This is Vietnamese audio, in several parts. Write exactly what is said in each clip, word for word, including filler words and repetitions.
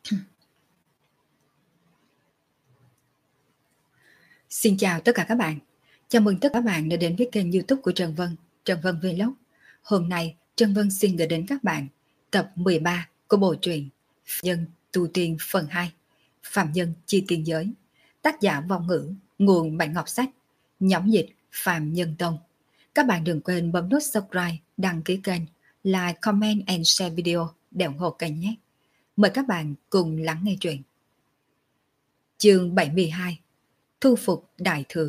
Xin chào tất cả các bạn. Chào mừng tất cả các bạn đã đến với kênh YouTube của Trần Vân, Trần Vân Vlog. Hôm nay, Trần Vân xin gửi đến các bạn tập mười ba của bộ truyện Phạm Nhân Tu Tiên phần hai, Phạm Nhân Chi Tiên Giới. Tác giả Vong Ngữ, nguồn Bản Ngọc Sách, nhóm dịch Phạm Nhân Tông. Các bạn đừng quên bấm nút subscribe, đăng ký kênh, like, comment and share video để ủng hộ kênh nhé. Mời các bạn cùng lắng nghe truyện. Chương bảy mươi hai, Thu phục đại thừa.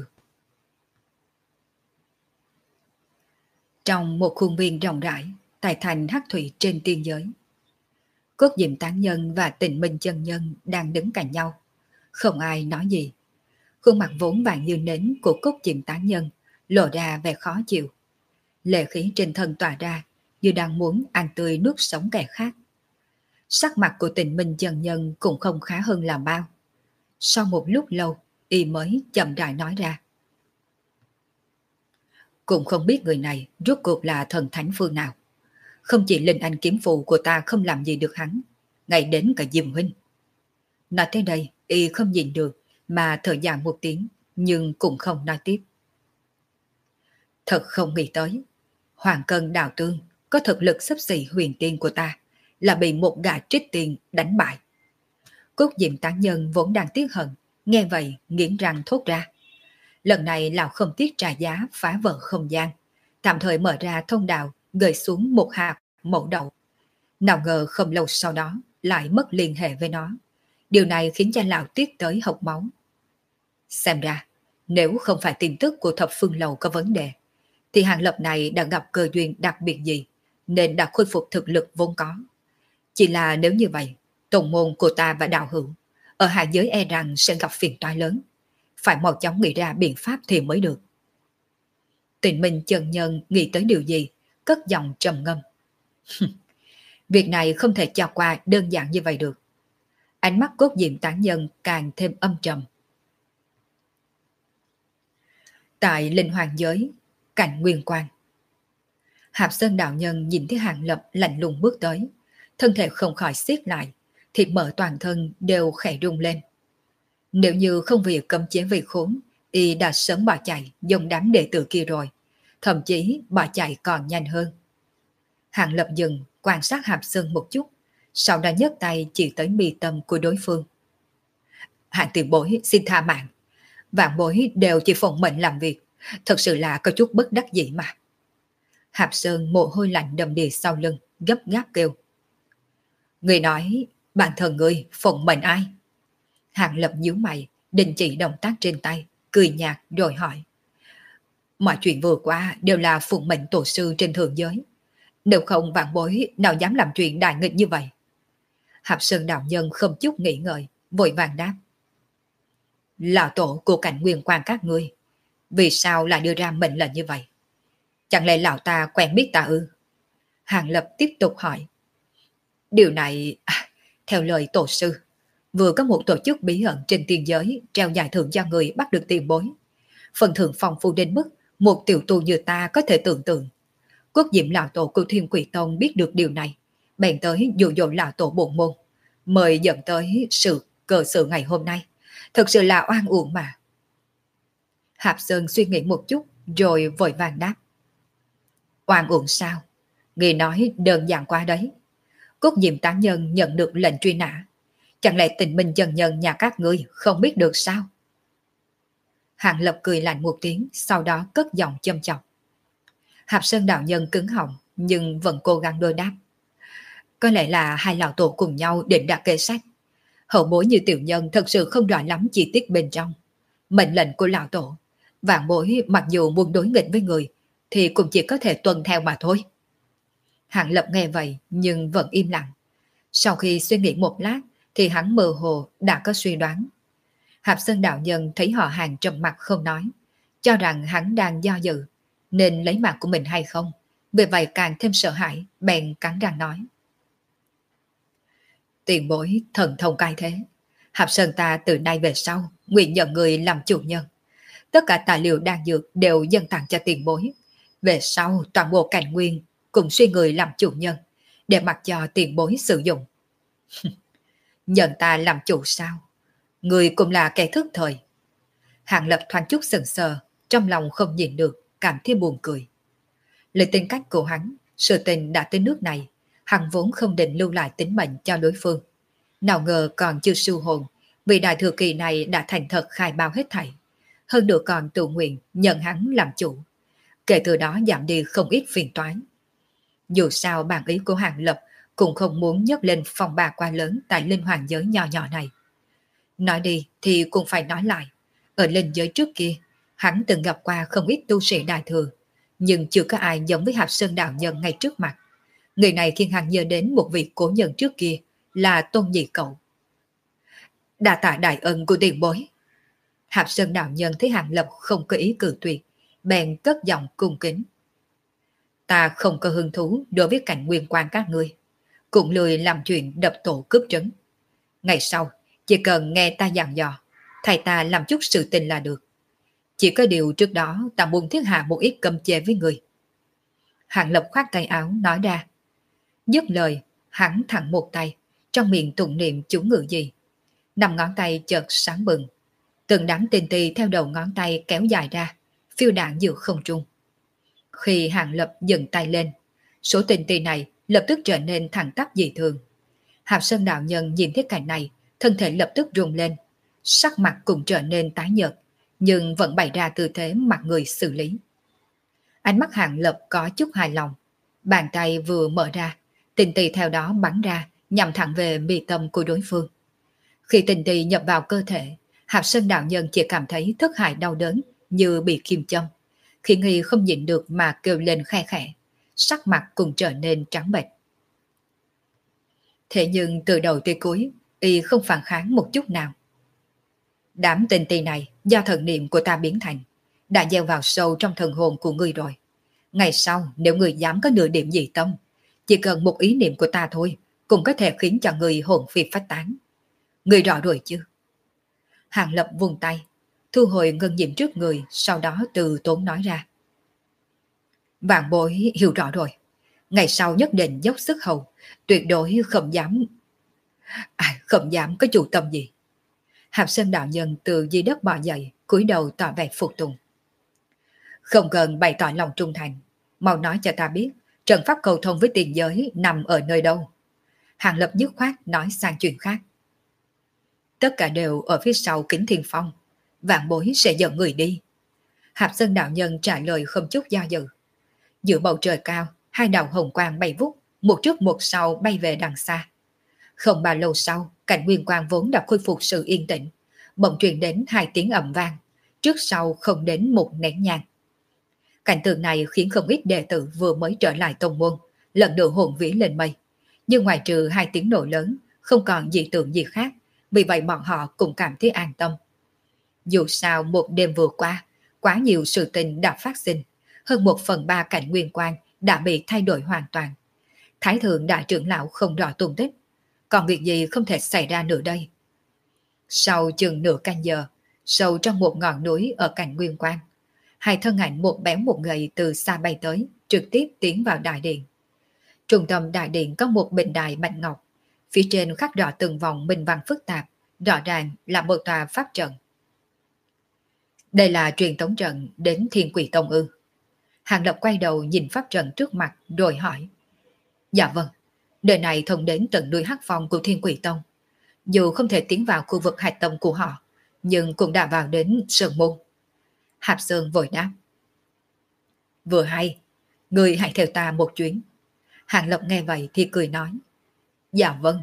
Trong một khuôn viên rộng rãi tại thành Hắc Thủy trên tiên giới, Cốt Diệm Tán Nhân và Tịnh Minh Chân Nhân đang đứng cạnh nhau. Không ai nói gì. Khuôn mặt vốn vàng như nến của Cốt Diệm Tán Nhân lộ ra vẻ khó chịu. Lệ khí trên thân tỏa ra như đang muốn ăn tươi nuốt sống kẻ khác. Sắc mặt của Tịnh Minh Chân Nhân cũng không khá hơn là bao. Sau một lúc lâu, y mới chậm rãi nói ra. Cũng không biết người này rốt cuộc là thần thánh phương nào. Không chỉ linh anh kiếm phù của ta không làm gì được hắn, ngay đến cả Diêm huynh. Nói tới đây, y không nhìn được mà thở dài một tiếng, nhưng cũng không nói tiếp. Thật không nghĩ tới, Hoàng Cân Đào Tương có thực lực xấp xỉ huyền tiên của ta, là bị một gã trích tiên đánh bại. Cốt Diệm Tán Nhân vốn đang tiếc hận, nghe vậy nghiến răng thốt ra. Lần này lão không tiếc trả giá phá vỡ không gian, tạm thời mở ra thông đạo gửi xuống một hạt mẫu đậu. Nào ngờ không lâu sau đó lại mất liên hệ với nó. Điều này khiến cho lão tiếc tới hộc máu. Xem ra, nếu không phải tin tức của Thập Phương Lầu có vấn đề, thì Hàng Lập này đã gặp cơ duyên đặc biệt gì nên đã khôi phục thực lực vốn có. Chỉ là nếu như vậy, tông môn của ta và đạo hữu ở hạ giới e rằng sẽ gặp phiền toái lớn. Phải mau chóng nghĩ ra biện pháp thì mới được. Tịnh Minh Chân Nhân nghĩ tới điều gì, cất giọng trầm ngâm. Việc này không thể cho qua đơn giản như vậy được. Ánh mắt Cốt Diệm Tán Nhân càng thêm âm trầm. Tại Linh Hoàng giới, cạnh Nguyên Quan, Hạp Sơn đạo nhân nhìn thấy Hàng Lập lạnh lùng bước tới, thân thể không khỏi siết lại, thịt mỡ toàn thân đều khẽ rung lên. Nếu như không vì cấm chế vì khốn, y đã sớm bỏ chạy dòng đám đệ tử kia rồi, thậm chí bỏ chạy còn nhanh hơn. Hàng Lập dừng quan sát Hạp Sơn một chút, sau đó nhấc tay chỉ tới mi tâm của đối phương. Hạng tiền bối xin tha mạng, vạn bối đều chỉ phụng mệnh làm việc, thật sự là có chút bất đắc dĩ mà. Hạp Sơn mồ hôi lạnh đầm đìa sau lưng, gấp gáp kêu. Người nói bản thân người phụng mệnh ai? Hàng Lập nhíu mày, đình chỉ động tác trên tay, cười nhạt rồi hỏi. Mọi chuyện vừa qua đều là phụng mệnh tổ sư trên thượng giới. Nếu không vạn bối nào dám làm chuyện đại nghịch như vậy? Hạp Sơn đạo nhân không chút nghĩ ngợi, vội vàng đáp. Lão tổ của cảnh Nguyên Quan các ngươi, vì sao lại đưa ra mệnh lệnh như vậy? Chẳng lẽ lão ta quen biết ta ư? Hàng Lập tiếp tục hỏi. Điều này, à, theo lời tổ sư, vừa có một tổ chức bí ẩn trên tiên giới treo giải thưởng cho người bắt được tiền bối. Phần thưởng phong phú đến mức một tiểu tu như ta có thể tưởng tượng. Cốt Diệm lão tổ của Thiên Quỷ Tông biết được điều này, bèn tới dụ dỗ lão tổ bổn môn, mời dẫn tới sự cờ sự ngày hôm nay. Thật sự là oan uổng mà. Hạp Sơn suy nghĩ một chút rồi vội vàng đáp. Oan uổng sao? Người nói đơn giản quá đấy. Cốt Diệm Tán Nhân nhận được lệnh truy nã, chẳng lẽ Tịnh Minh Chân Nhân nhà các ngươi không biết được sao? Hàng Lập cười lạnh một tiếng, sau đó cất giọng châm chọc. Hạp Sơn đạo nhân cứng họng, nhưng vẫn cố gắng đối đáp. Có lẽ là hai lão tổ cùng nhau định đặt kế sách. Hậu bối như tiểu nhân thật sự không rõ lắm chi tiết bên trong. Mệnh lệnh của lão tổ, vạn bối mặc dù muốn đối nghịch với người, thì cũng chỉ có thể tuân theo mà thôi. Hàng Lập nghe vậy nhưng vẫn im lặng. Sau khi suy nghĩ một lát thì hắn mơ hồ đã có suy đoán. Hạp Sơn đạo nhân thấy họ Hàng trầm mặt không nói, cho rằng hắn đang do dự nên lấy mạng của mình hay không, vì vậy càng thêm sợ hãi, bèn cắn răng nói. Tiền bối thần thông cai thế, Hạp Sơn ta từ nay về sau nguyện nhận người làm chủ nhân. Tất cả tài liệu đan dược đều dâng tặng cho tiền bối. Về sau toàn bộ cảnh nguyên cùng suy người làm chủ nhân, để mặc cho tiền bối sử dụng. Nhận ta làm chủ sao? Người cũng là kẻ thức thời. Hàng Lập thoáng chút sừng sờ, trong lòng không nhìn được, cảm thấy buồn cười. Lời tính cách của hắn, sự tình đã tới nước này, hắn vốn không định lưu lại tính mệnh cho đối phương. Nào ngờ còn chưa siêu hồn, vị đại thừa kỳ này đã thành thật khai báo hết thảy. Hơn nữa còn tự nguyện nhận hắn làm chủ. Kể từ đó giảm đi không ít phiền toái. Dù sao bản ý của Hàng Lập cũng không muốn nhấc lên phòng bà quá lớn tại linh hoàng giới nhỏ nhỏ này. Nói đi thì cũng phải nói lại. Ở linh giới trước kia, hắn từng gặp qua không ít tu sĩ đại thừa, nhưng chưa có ai giống với Hạp Sơn đạo nhân ngay trước mặt. Người này khiến hắn nhớ đến một vị cố nhân trước kia là Tôn Nhị Cậu. Đa tạ đại ân của tiền bối. Hạp Sơn đạo nhân thấy Hàng Lập không có ý cự tuyệt, bèn cất giọng cung kính. Ta không có hứng thú đối với cảnh nguyên quan các ngươi, cũng lười làm chuyện đập tổ cướp trấn. Ngày sau, chỉ cần nghe ta dặn dò, thầy ta làm chút sự tình là được. Chỉ có điều trước đó ta muốn thiết hạ một ít cấm chế với người. Hàng Lập khoát tay áo nói ra. Dứt lời, hắn thẳng một tay, trong miệng tụng niệm chú ngữ gì. Năm ngón tay chợt sáng bừng. Từng đám tinh tì theo đầu ngón tay kéo dài ra, phiêu đạn giữa không trung. Khi Hàng Lập dừng tay lên, số tinh tì này lập tức trở nên thẳng tắp dị thường. Hạp Sơn đạo nhân nhìn thấy cảnh này, thân thể lập tức rung lên, sắc mặt cũng trở nên tái nhợt, nhưng vẫn bày ra tư thế mặt người xử lý. Ánh mắt Hàng Lập có chút hài lòng, bàn tay vừa mở ra, tinh tì theo đó bắn ra, nhằm thẳng về mi tâm của đối phương. Khi tinh tì nhập vào cơ thể, Hạp Sơn đạo nhân chỉ cảm thấy thất hại đau đớn như bị kim châm, khiến y không nhịn được mà kêu lên khe khẽ, sắc mặt cũng trở nên trắng bệch. Thế nhưng từ đầu tới cuối, y không phản kháng một chút nào. Đám tinh tì này do thần niệm của ta biến thành, đã gieo vào sâu trong thần hồn của ngươi rồi. Ngày sau nếu ngươi dám có nửa điểm dị tâm, chỉ cần một ý niệm của ta thôi cũng có thể khiến cho ngươi hồn phi phách tán. Ngươi rõ rồi chứ? Hàng Lập vung tay, thu hồi ngân diệm trước người, sau đó từ tốn nói ra. Vạn bối hiểu rõ rồi. Ngày sau nhất định dốc sức hầu, tuyệt đối không dám... À, không dám có chủ tâm gì. Hạp Sơn đạo nhân từ dưới đất bò dậy, cúi đầu tỏ vẻ phục tùng. Không cần bày tỏ lòng trung thành, mau nói cho ta biết trận pháp cầu thông với tiền giới nằm ở nơi đâu. Hàng Lập dứt khoát nói sang chuyện khác. Tất cả đều ở phía sau Kính Thiên Phong, vạn bối sẽ dẫn người đi. Hạp Sơn đạo nhân trả lời không chút do dự. Giữa bầu trời cao, hai đạo hồng quang bay vút, một trước một sau bay về đằng xa. Không bao lâu sau, cảnh nguyên quang vốn đã khôi phục sự yên tĩnh, bỗng truyền đến hai tiếng ầm vang, trước sau không đến một nén nhang. Cảnh tượng này khiến không ít đệ tử vừa mới trở lại tông môn, lần nữa hồn vía lên mây. Nhưng ngoài trừ hai tiếng nổ lớn, không còn dị tượng gì khác, vì vậy bọn họ cũng cảm thấy an tâm. Dù sao một đêm vừa qua, quá nhiều sự tình đã phát sinh, hơn một phần ba cảnh nguyên quang đã bị thay đổi hoàn toàn. Thái thượng đại trưởng lão không rõ tung tích, còn việc gì không thể xảy ra nữa đây. Sau chừng nửa canh giờ, sâu trong một ngọn núi ở cảnh nguyên quang, hai thân ảnh một béo một gầy từ xa bay tới, trực tiếp tiến vào đại điện. Trung tâm đại điện có một bình đài bạch ngọc, phía trên khắc rõ từng vòng minh văn phức tạp, rõ ràng là một tòa pháp trận. Đây là truyền tống trận đến Thiên Quỷ Tông ư? Hàng Lập quay đầu nhìn pháp trận trước mặt rồi hỏi. Dạ vâng, đời này thông đến tận đuôi hắc phong của Thiên Quỷ Tông. Dù không thể tiến vào khu vực hạch tâm của họ, nhưng cũng đã vào đến Sơn Môn. Hạp Sơn vội đáp. Vừa hay, người hãy theo ta một chuyến. Hàng Lập nghe vậy thì cười nói. Dạ vâng.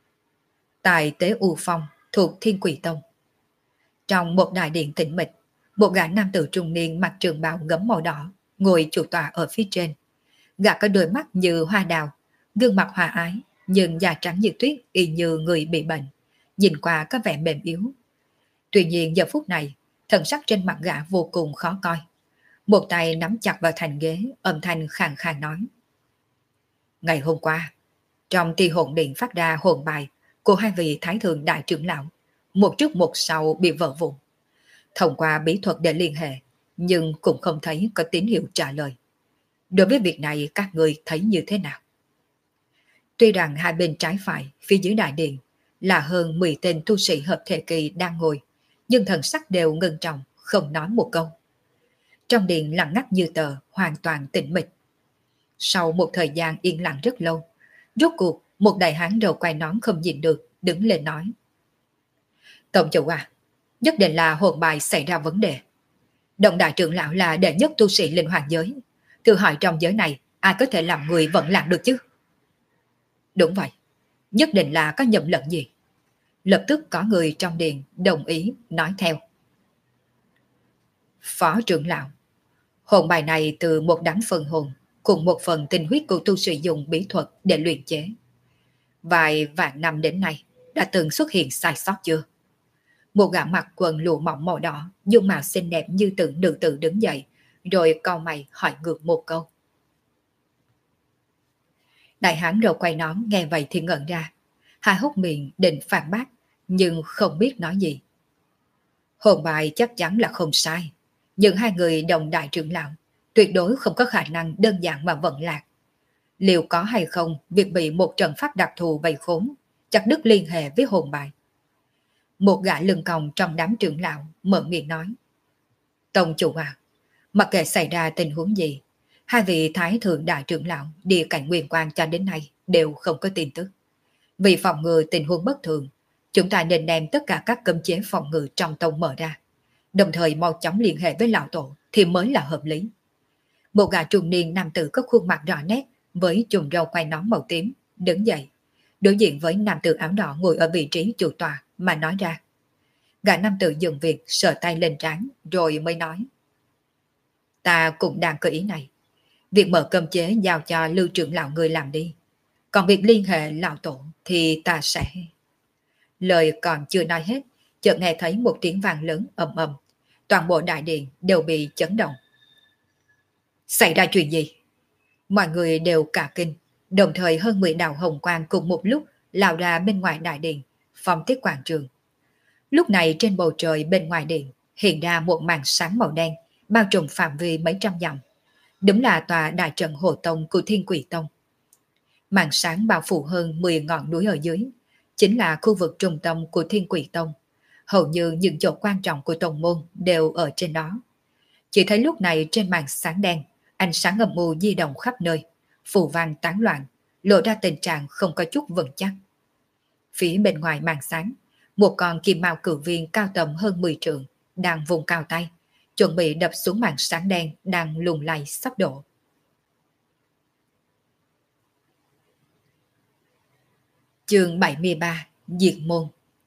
Tại Tế U Phong thuộc Thiên Quỷ Tông. Trong một đại điện tĩnh mịch, một gã nam tử trung niên mặc trường bào gấm màu đỏ, ngồi chủ tọa ở phía trên. Gã có đôi mắt như hoa đào, gương mặt hòa ái, nhưng da trắng như tuyết y như người bị bệnh, nhìn qua có vẻ mềm yếu. Tuy nhiên giờ phút này, thần sắc trên mặt gã vô cùng khó coi. Một tay nắm chặt vào thành ghế, âm thanh khàn khàn nói. Ngày hôm qua, trong ti hồn điện phát ra hồn bài của hai vị thái thượng đại trưởng lão, một trước một sau bị vỡ vụn. Thông qua bí thuật để liên hệ, nhưng cũng không thấy có tín hiệu trả lời. Đối với việc này các người thấy như thế nào? Tuy rằng hai bên trái phải, phía dưới đại điện, là hơn mười tên tu sĩ hợp thể kỳ đang ngồi, nhưng thần sắc đều ngưng trọng, không nói một câu. Trong điện lặng ngắt như tờ, hoàn toàn tĩnh mịch. Sau một thời gian yên lặng rất lâu, rốt cuộc một đại hán đầu quai nón không nhịn được, đứng lên nói. Tổng chủ à, nhất định là hồn bài xảy ra vấn đề. Đồng đại trưởng lão là đệ nhất tu sĩ linh hoàng giới. Thử hỏi trong giới này, ai có thể làm người vận lạc được chứ? Đúng vậy, nhất định là có nhầm lẫn gì. Lập tức có người trong điện đồng ý nói theo. Phó trưởng lão, hồn bài này từ một đám phần hồn cùng một phần tinh huyết của tu sĩ dùng bí thuật để luyện chế. Vài vạn năm đến nay đã từng xuất hiện sai sót chưa? Một gã mặc quần lụa mỏng màu đỏ, dung mạo xinh đẹp như tượng nữ tử đứng dậy, rồi cau mày hỏi ngược một câu. Đại hán đầu quay nón nghe vậy thì ngẩn ra, hai hốc miệng định phản bác, nhưng không biết nói gì. Hồn bài chắc chắn là không sai, nhưng hai người đồng đại trưởng lão tuyệt đối không có khả năng đơn giản mà vận lạc. Liệu có hay không việc bị một trận pháp đặc thù vây khốn, chặt đứt liên hệ với hồn bài? Một gã lưng còng trong đám trưởng lão mở miệng nói. Tông chủ à, mặc kệ xảy ra tình huống gì, hai vị thái thượng đại trưởng lão địa cảnh nguyên quan cho đến nay đều không có tin tức. Vì phòng ngừa tình huống bất thường, chúng ta nên đem tất cả các cấm chế phòng ngự trong tông mở ra, đồng thời mau chóng liên hệ với lão tổ thì mới là hợp lý. Một gã trung niên nam tử có khuôn mặt rõ nét với chùm râu quai nón màu tím đứng dậy, đối diện với nam tử áo đỏ ngồi ở vị trí chủ tọa mà nói ra. Gã nam tử dừng việc sờ tay lên trán rồi mới nói. Ta cũng đang có ý này. Việc mở cơm chế giao cho lưu trưởng lão người làm đi. Còn việc liên hệ lão tổ thì ta sẽ... Lời còn chưa nói hết, chợt nghe thấy một tiếng vang lớn ầm ầm. Toàn bộ đại điện đều bị chấn động. Xảy ra chuyện gì? Mọi người đều cả kinh, đồng thời hơn mười đạo hồng quang cùng một lúc lao ra bên ngoài đại điện, phong tiết quảng trường. Lúc này trên bầu trời bên ngoài điện hiện ra một màn sáng màu đen, bao trùm phạm vi mấy trăm dặm. Đúng là tòa đại trận hộ tông của Thiên Quỷ Tông. Màn sáng bao phủ hơn mười ngọn núi ở dưới, chính là khu vực trung tâm của Thiên Quỷ Tông. Hầu như những chỗ quan trọng của tông môn đều ở trên đó. Chỉ thấy lúc này trên màn sáng đen, ánh sáng âm u di động khắp nơi, phù văn tán loạn, lộ ra tình trạng không có chút vững chắc. Phía bên ngoài màn sáng, một con kim mao cử viên cao tầm hơn mười trượng đang vùng cao tay, chuẩn bị đập xuống màn sáng đen đang lùng lay sắp đổ. Chương bảy mươi ba, Diệt môn.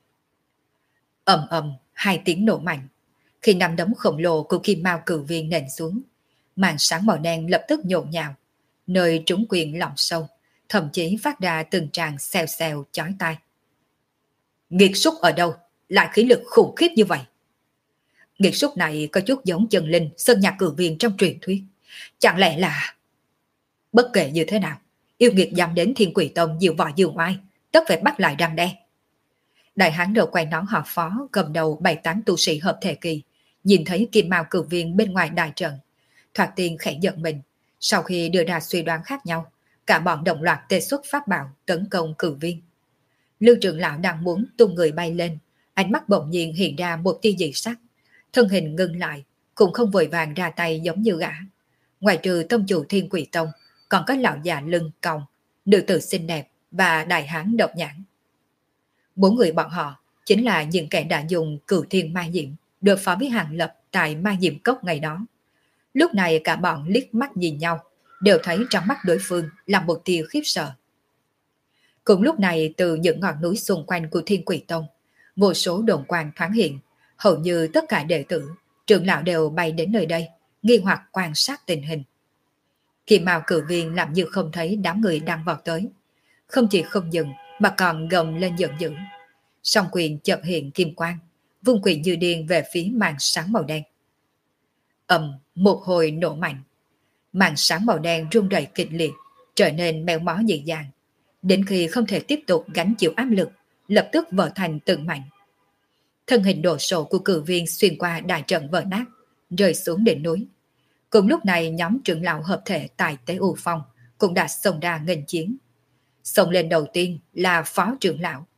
Ầm ầm hai tiếng nổ mạnh, khi năm đấm khổng lồ của kim mao cử viên nện xuống, màn sáng màu đen lập tức nhộn nhào, nơi trúng quyền lỏng sâu, thậm chí phát ra từng tràng xèo xèo chói tai. Nghiệt xúc ở đâu lại khí lực khủng khiếp như vậy? Nghiệt xúc này có chút giống chân linh sơn nhạc cử viên trong truyền thuyết. Chẳng lẽ là... Bất kể như thế nào, yêu nghiệt dám đến Thiên Quỷ Tông diệu võ dương oai, tất phải bắt lại răng đe. Đại hán đầu quay nón họ Phó cầm đầu bảy tám tu sĩ hợp thể kỳ, nhìn thấy kim mao cử viên bên ngoài đại trận, thoạt tiên khẽ giận mình. Sau khi đưa ra suy đoán khác nhau, cả bọn đồng loạt tê xuất pháp bảo tấn công cử viên. Lưu trưởng lão đang muốn tung người bay lên, ánh mắt bỗng nhiên hiện ra một tia dị sắc, thân hình ngưng lại, cũng không vội vàng ra tay giống như gã. Ngoài trừ tông chủ Thiên Quỷ Tông, còn có lão già lưng còng, nữ tử xinh đẹp và đại hán độc nhãn. Bốn người bọn họ chính là những kẻ đã dùng cửu thiên ma diệm đối phó với Hàng Lập tại ma diệm cốc ngày đó. Lúc này cả bọn liếc mắt nhìn nhau, đều thấy trong mắt đối phương là một tia khiếp sợ. Cùng lúc này từ những ngọn núi xung quanh của Thiên Quỷ Tông, vô số đồn quang thoáng hiện, hầu như tất cả đệ tử, trưởng lão đều bay đến nơi đây, nghi hoặc quan sát tình hình. Kim mao cử viên làm như không thấy đám người đang vọt tới, không chỉ không dừng mà còn gầm lên giận dữ. Song quyền chợt hiện kim quang, vung quyền như điên về phía màn sáng màu đen. Ầm, một hồi nổ mạnh, màn sáng màu đen rung rẩy kịch liệt, trở nên méo mó dị dàng, đến khi không thể tiếp tục gánh chịu áp lực, lập tức vỡ thành từng mảnh. Thân hình đồ sộ của cử viên xuyên qua đại trận vỡ nát, rơi xuống đỉnh núi. Cùng lúc này nhóm trưởng lão hợp thể tại Tế U Phong cũng đã xông ra nghênh chiến. Xông lên đầu tiên là phó trưởng lão,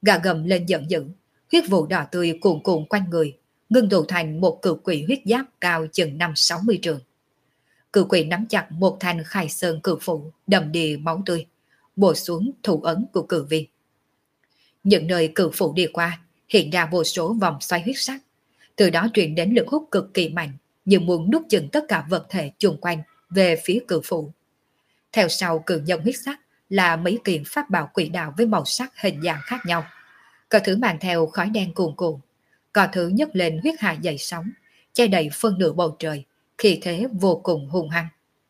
Gà gầm lên giận dữ, huyết vụ đỏ tươi cuồn cuộn quanh người, ngưng tụ thành một cự quỷ huyết giáp cao chừng năm sáu mươi trường. Cự quỷ nắm chặt một thanh khai sơn cự phủ, đầm đìa máu tươi, bổ xuống thủ ấn của cự viên. Những nơi cự phủ đi qua, hiện ra vô số vòng xoay huyết sắc, từ đó truyền đến lực hút cực kỳ mạnh, như muốn nuốt chửng tất cả vật thể chung quanh về phía cự phủ. Theo sau cự nhân huyết sắc là mấy kiện pháp bảo quỷ đạo với màu sắc hình dạng khác nhau. Có thứ mang theo khói đen cuồn cuộn, có thứ nhấc lên huyết hà dậy sóng, che đầy phân nửa bầu trời, khí thế vô cùng hung hăng.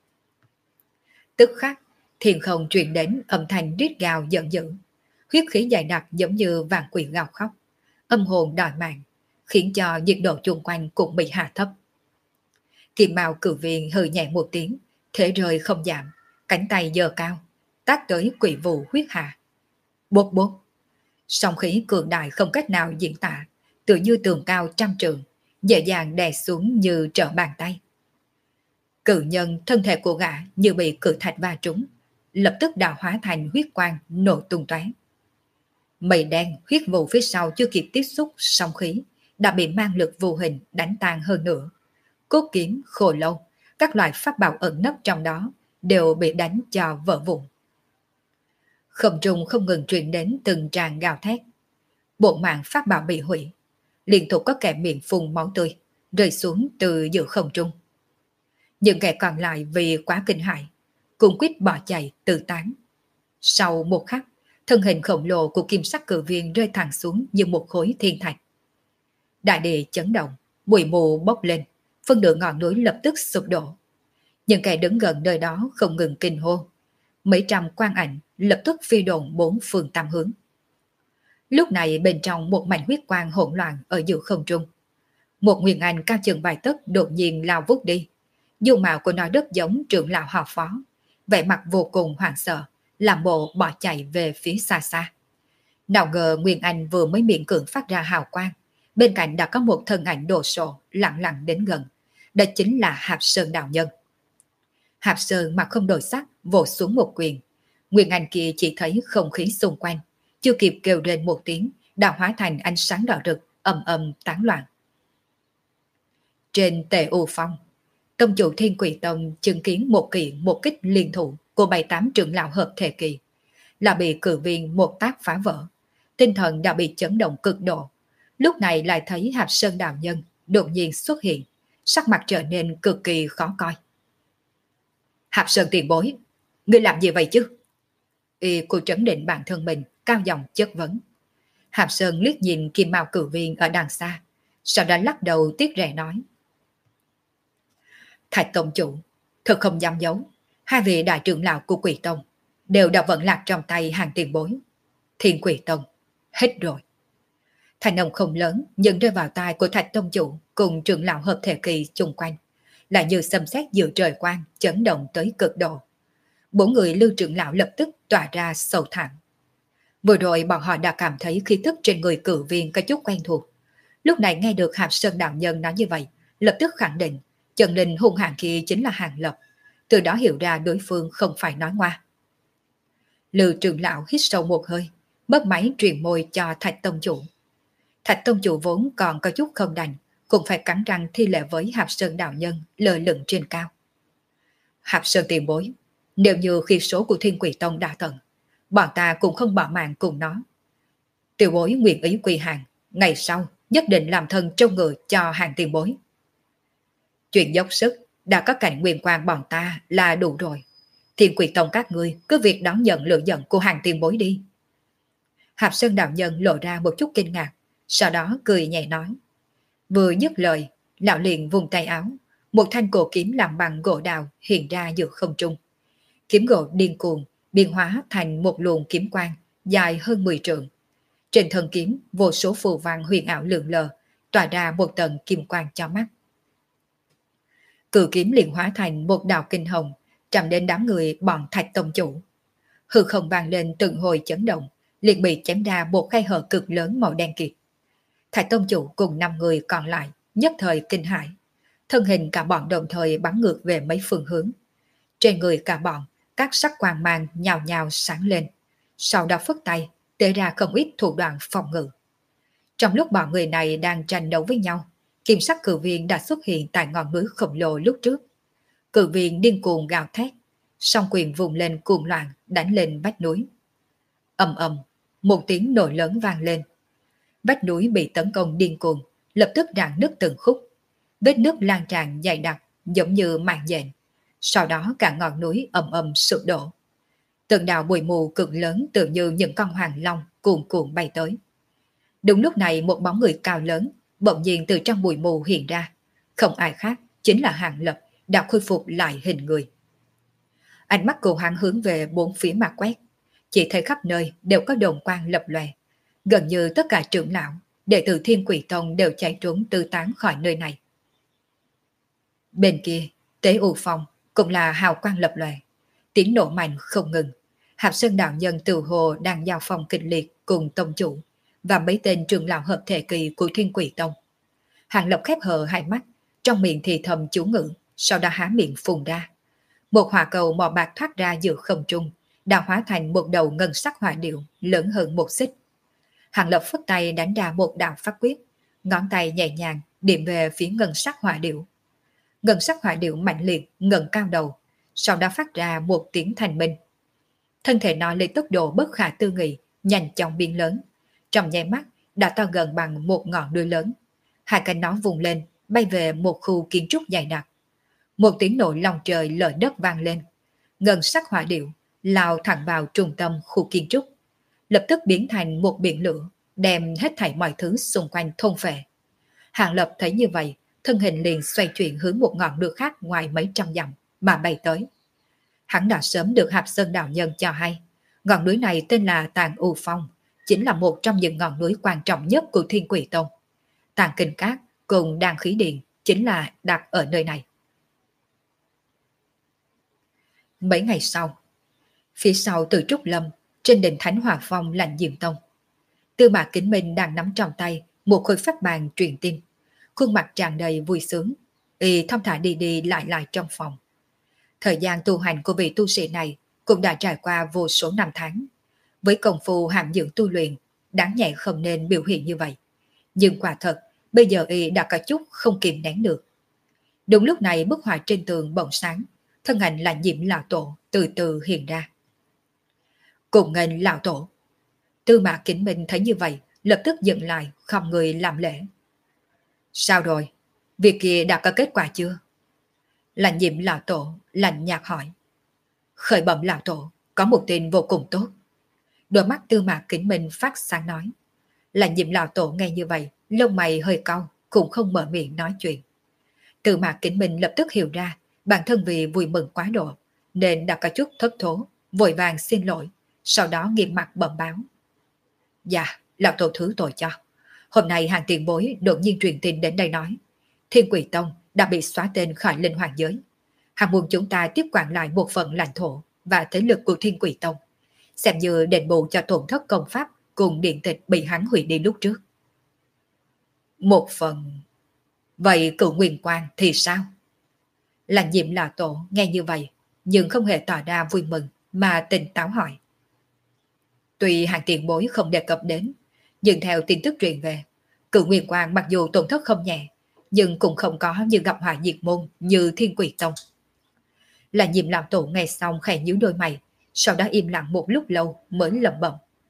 Tức khắc, thiên không truyền đến âm thanh rít gào giận dữ, huyết khí dày đặc giống như vạn quỷ gào khóc, âm hồn đòi mạng, khiến cho nhiệt độ chung quanh cũng bị hạ thấp. Kim mao cử viên hừ nhẹ một tiếng, thể rơi không giảm, cánh tay giơ cao, tác tới quỷ vụ huyết hà. Bốp bốp, song khí cường đại không cách nào diễn tả, tự như tường cao trăm trường, dễ dàng đè xuống như trở bàn tay. Cự nhân thân thể của gã như bị cự thạch va trúng, lập tức đã hóa thành huyết quang nổ tung tóe. Mây đen huyết vụ phía sau chưa kịp tiếp xúc song khí, đã bị mang lực vô hình đánh tan hơn nữa. Cốt kiếm, khô lâu, các loại pháp bảo ẩn nấp trong đó đều bị đánh cho vỡ vụn. Không trung không ngừng truyền đến từng tràng gào thét. Bộ mạng pháp bảo bị hủy, liên tục có kẻ miệng phun máu tươi, rơi xuống từ giữa không trung. Những kẻ còn lại vì quá kinh hãi, cùng quyết bỏ chạy tự tán. Sau một khắc, thân hình khổng lồ của kim sắc cự viên rơi thẳng xuống như một khối thiên thạch. Đại địa chấn động, bụi mù bốc lên, phân nửa ngọn núi lập tức sụp đổ. Những kẻ đứng gần nơi đó không ngừng kinh hô. Mấy trăm quang ảnh lập tức phi độn bốn phương tám hướng. Lúc này bên trong một mảnh huyết quang hỗn loạn ở giữa không trung, một nguyên anh cao chừng vài tấc đột nhiên lao vút đi. Dung mạo của nó rất giống trưởng lão họ Phó, vẻ mặt vô cùng hoảng sợ, làm bộ bỏ chạy về phía xa xa. Nào ngờ nguyên anh vừa mới miễn cưỡng phát ra hào quang, bên cạnh đã có một thân ảnh đồ sộ lặng lặng đến gần. Đó chính là Hạp Sơn đạo nhân. Hạp Sơn mặt không đổi sắc vỗ xuống một quyền. Nguyên anh kia chỉ thấy không khí xung quanh, chưa kịp kêu lên một tiếng, đã hóa thành ánh sáng đỏ rực, ầm ầm tán loạn. Trên Tề U Phong, tông chủ Thiên Quỷ Tông chứng kiến một kiện một kích liên thủ của bảy tám trưởng lão hợp thể kỳ, là bị cử viên một tác phá vỡ, tinh thần đã bị chấn động cực độ. Lúc này lại thấy Hạp Sơn đạo nhân đột nhiên xuất hiện, sắc mặt trở nên cực kỳ khó coi. Hạp Sơn tiền bối, ngươi làm gì vậy chứ? Y cô trấn định bản thân mình, cao giọng chất vấn. Hạp Sơn liếc nhìn kim mao cử viên ở đằng xa, sau đó lắc đầu tiếc rẻ nói. Thạch tông chủ, thật không dám giấu, hai vị đại trưởng lão của Quỷ Tông đều đã vận lạc trong tay hàng tiền bối. Thiên Quỷ Tông, hết rồi. Thành âm không lớn nhưng rơi vào tai của Thạch tông chủ cùng trưởng lão hợp thể kỳ chung quanh, là như xâm xét giữa trời quang, chấn động tới cực độ. Bốn người Lưu trưởng lão lập tức tỏa ra sầu thảm. Vừa rồi bọn họ đã cảm thấy khí tức trên người cử viên có chút quen thuộc. Lúc này nghe được Hạp Sơn đạo nhân nói như vậy, lập tức khẳng định chân linh hung hãn kia chính là Hàng Lập, từ đó hiểu ra đối phương không phải nói ngoa. Lưu trưởng lão hít sâu một hơi, mất máy truyền môi cho Thạch tông chủ. Thạch tông chủ vốn còn có chút không đành, cũng phải cắn răng thi lễ với Hạp Sơn đạo nhân lơ lửng trên cao. Hạp Sơn tiền bối, nếu như khi số của Thiên Quỷ Tông đã tận, bọn ta cũng không bỏ mạng cùng nó. Tiểu bối nguyện ý quy hàng, ngày sau nhất định làm thân trông ngựa cho hàng tiền bối. Chuyện dốc sức đã có cảnh nguyên quan bọn ta là đủ rồi. Thiên Quỷ Tông các ngươi cứ việc đón nhận lựa giận của hàng tiền bối đi. Hạp Sơn đạo nhân lộ ra một chút kinh ngạc, sau đó cười nhẹ nói. Vừa dứt lời, lão liền vùng tay áo, một thanh cổ kiếm làm bằng gỗ đào hiện ra giữa không trung. Kiếm gỗ điên cuồng biến hóa thành một luồng kiếm quang dài hơn mười trượng. Trên thân kiếm vô số phù văn huyền ảo lượn lờ, tỏa ra một tầng kim quang cho mắt. Cự kiếm liền hóa thành một đạo kinh hồng, chạm đến đám người bọn Thạch tông chủ. Hư không vang lên từng hồi chấn động, liền bị chém ra một khe hở cực lớn màu đen kịt. Thạch tông chủ cùng năm người còn lại nhất thời kinh hãi, thân hình cả bọn đồng thời bắn ngược về mấy phương hướng. Trên người cả bọn, các sắc quang mang nhào nhào sáng lên, sau đó phất tay, tế ra không ít thủ đoạn phòng ngự. Trong lúc bọn người này đang tranh đấu với nhau, kim sắc cử viên đã xuất hiện tại ngọn núi khổng lồ lúc trước. Cử viên điên cuồng gào thét, song quyền vùng lên cuồng loạn đánh lên vách núi. Ầm ầm, một tiếng nổ lớn vang lên. Vách núi bị tấn công điên cuồng, lập tức rạn nứt từng khúc. Vết nứt lan tràn dày đặc giống như màn nhện. Sau đó cả ngọn núi ầm ầm sụp đổ. Từng đạo bụi mù cực lớn tự như những con hoàng long cuồn cuộn bay tới. Đúng lúc này một bóng người cao lớn bỗng nhiên từ trong bụi mù hiện ra. Không ai khác, chính là Hàng Lập đã khôi phục lại hình người. Ánh mắt của hắn hướng về bốn phía mà quét. Chỉ thấy khắp nơi đều có đồn quang lập lòe. Gần như tất cả trưởng lão, đệ tử Thiên Quỷ Tông đều chạy trốn tư tán khỏi nơi này. Bên kia, Tế U Phong cũng là hào quang lập lòe. Tiếng nổ mạnh không ngừng. Hạp Sơn đạo nhân từ hồ đang giao phong kịch liệt cùng tông chủ và mấy tên trưởng lão hợp thể kỳ của Thiên Quỷ Tông. Hàng Lập khép hờ hai mắt, trong miệng thì thầm chú ngữ, sau đó há miệng phun ra. Một hỏa cầu màu bạc thoát ra giữa không trung, đã hóa thành một đầu ngân sắc hỏa điệu lớn hơn một xích. Hàng Lập phất tay đánh ra một đạo pháp quyết, ngón tay nhẹ nhàng điểm về phía ngân sắc hỏa điệu. Ngân sắc hỏa điệu mạnh liệt ngẩng cao đầu, sau đó phát ra một tiếng thành minh. Thân thể nó lấy tốc độ bất khả tư nghị, nhanh chóng biến lớn. Trong nháy mắt đã to gần bằng một ngọn núi lớn. Hai cánh nó vùng lên, bay về một khu kiến trúc dày đặc. Một tiếng nổ lòng trời lở đất vang lên. Ngân sắc hỏa điệu lao thẳng vào trung tâm khu kiến trúc, lập tức biến thành một biển lửa, đem hết thảy mọi thứ xung quanh thôn phệ. Hàng Lập thấy như vậy, thân hình liền xoay chuyển hướng một ngọn núi khác ngoài mấy trăm dặm mà bay tới. Hắn đã sớm được Hạp Sơn đạo nhân cho hay, ngọn núi này tên là Tàng U Phong, chính là một trong những ngọn núi quan trọng nhất của Thiên Quỷ Tông. Tàng Kinh Cát cùng Đan Khí Điện chính là đặt ở nơi này. Mấy ngày sau, phía sau Từ Trúc Lâm, trên đỉnh Thánh Hòa Phong Lạnh Diệm Tông, Tư Mã Kính Minh đang nắm trong tay một khối phách bàn truyền tin, khuôn mặt tràn đầy vui sướng, y thong thả đi đi lại lại trong phòng. Thời gian tu hành của vị tu sĩ này cũng đã trải qua vô số năm tháng. Với công phu hàm dưỡng tu luyện, đáng nhẽ không nên biểu hiện như vậy. Nhưng quả thật, bây giờ y đã có chút không kìm nén được. Đúng lúc này bức họa trên tường bỗng sáng, thân ảnh là Diệm lão tổ từ từ hiện ra. Cùng nghênh lão tổ. Tư Mã Kính Minh thấy như vậy, lập tức dừng lại, không người làm lễ. Sao rồi? Việc kia đã có kết quả chưa? Lạnh Diệm lão tổ lạnh nhạt hỏi. Khởi bẩm lão tổ, có một tin vô cùng tốt. Đôi mắt Tư Mã Kính Minh phát sáng nói. Lạnh Diệm lão tổ nghe như vậy, lông mày hơi cau, cũng không mở miệng nói chuyện. Tư Mã Kính Minh lập tức hiểu ra, bản thân vì vui mừng quá độ, nên đã có chút thất thố, vội vàng xin lỗi, sau đó nghiêm mặt bẩm báo. Dạ, lão tổ thứ tội cho. Hôm nay hàng tiền bối đột nhiên truyền tin đến đây nói, Thiên Quỷ Tông đã bị xóa tên khỏi linh hoàng giới. Hàng muốn chúng ta tiếp quản lại một phần lãnh thổ và thế lực của Thiên Quỷ Tông, xem như đền bù cho tổn thất công pháp cùng điện tịch bị hắn hủy đi lúc trước. Một phần... Vậy Cửu Nguyên Quang thì sao? Lạnh Diệm lão tổ nghe như vậy, nhưng không hề tỏ ra vui mừng, mà tỉnh táo hỏi. Tuy hàng tiền bối không đề cập đến, nhưng theo tin tức truyền về, Cửu Nguyên Quang mặc dù tổn thất không nhẹ, nhưng cũng không có như gặp họa diệt môn như Thiên Quỷ Tông. Lạnh Diệm lão tổ nghe xong khẽ nhíu đôi mày, sau đó im lặng một lúc lâu mới lẩm bẩm.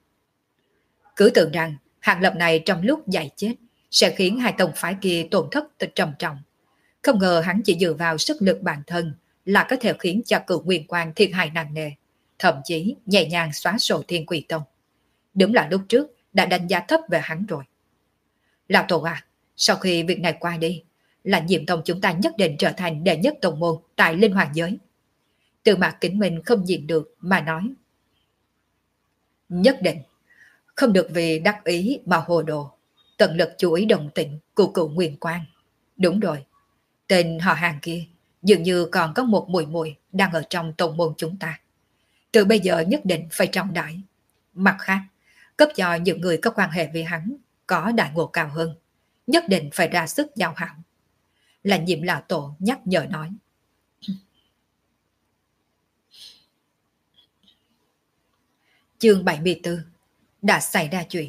Cứ tưởng rằng Hàng Lập này trong lúc giải chết sẽ khiến hai tông phái kia tổn thất trầm trọng. Không ngờ hắn chỉ dựa vào sức lực bản thân là có thể khiến cho Cửu Nguyên Quang thiệt hại nặng nề, thậm chí nhẹ nhàng xóa sổ Thiên Quỷ Tông. Đúng là lúc trước đã đánh giá thấp về hắn rồi. Lão tổ à, sau khi việc này qua đi, Lạnh Diệm Tông chúng ta nhất định trở thành đệ nhất tông môn tại linh hoàng giới. Tư Mã Kính Minh không nhịn được mà nói. Nhất định, không được vì đắc ý mà hồ đồ, tận lực chú ý đồng tĩnh của Cửu Nguyên Quang. Đúng rồi, tên họ Hàng kia dường như còn có một muội muội đang ở trong tông môn chúng ta. Từ bây giờ nhất định phải trọng đại. Mặt khác, cấp cho những người có quan hệ với hắn có đại ngộ cao hơn, nhất định phải ra sức giao hảo. Lạnh Diệm lão tổ nhắc nhở nói. Chương bảy mươi tư. đã xảy ra chuyện.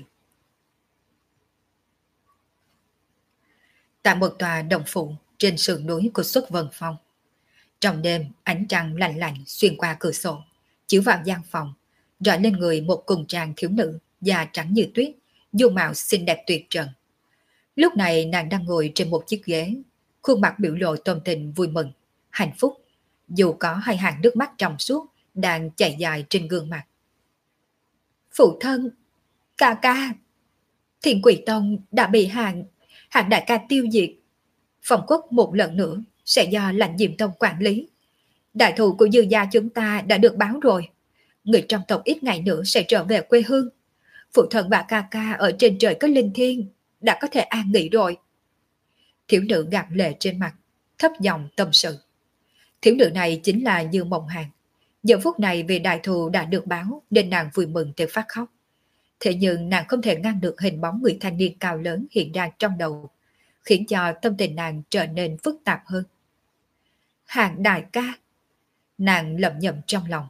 Tại một tòa đồng phụ trên sườn núi của Xuất Vân Phong, trong đêm ánh trăng lạnh lạnh xuyên qua cửa sổ, chiếu vào gian phòng, rọi lên người một cùng trang thiếu nữ da trắng như tuyết, dung mạo xinh đẹp tuyệt trần. Lúc này nàng đang ngồi trên một chiếc ghế, khuôn mặt biểu lộ tôn tình vui mừng, hạnh phúc, dù có hai hàng nước mắt trong suốt đang chảy dài trên gương mặt. Phụ thân, ca ca, Thiên Quỷ Tông đã bị hàng, hàng đại ca tiêu diệt. Phong quốc một lần nữa sẽ do Lãnh Diệm Tông quản lý. Đại thù của Dư gia chúng ta đã được báo rồi. Người trong tộc ít ngày nữa sẽ trở về quê hương. Phụ thân và ca ca ở trên trời có linh thiêng, đã có thể an nghỉ rồi. Thiếu nữ gạt lệ trên mặt, thấp giọng tâm sự. Thiếu nữ này chính là Dư Mộng Hàn. Giờ phút này vì đại thù đã được báo nên nàng vui mừng tới phát khóc. Thế nhưng nàng không thể ngăn được hình bóng người thanh niên cao lớn hiện ra trong đầu, khiến cho tâm tình nàng trở nên phức tạp hơn. Hàn đại ca, nàng lẩm nhẩm trong lòng.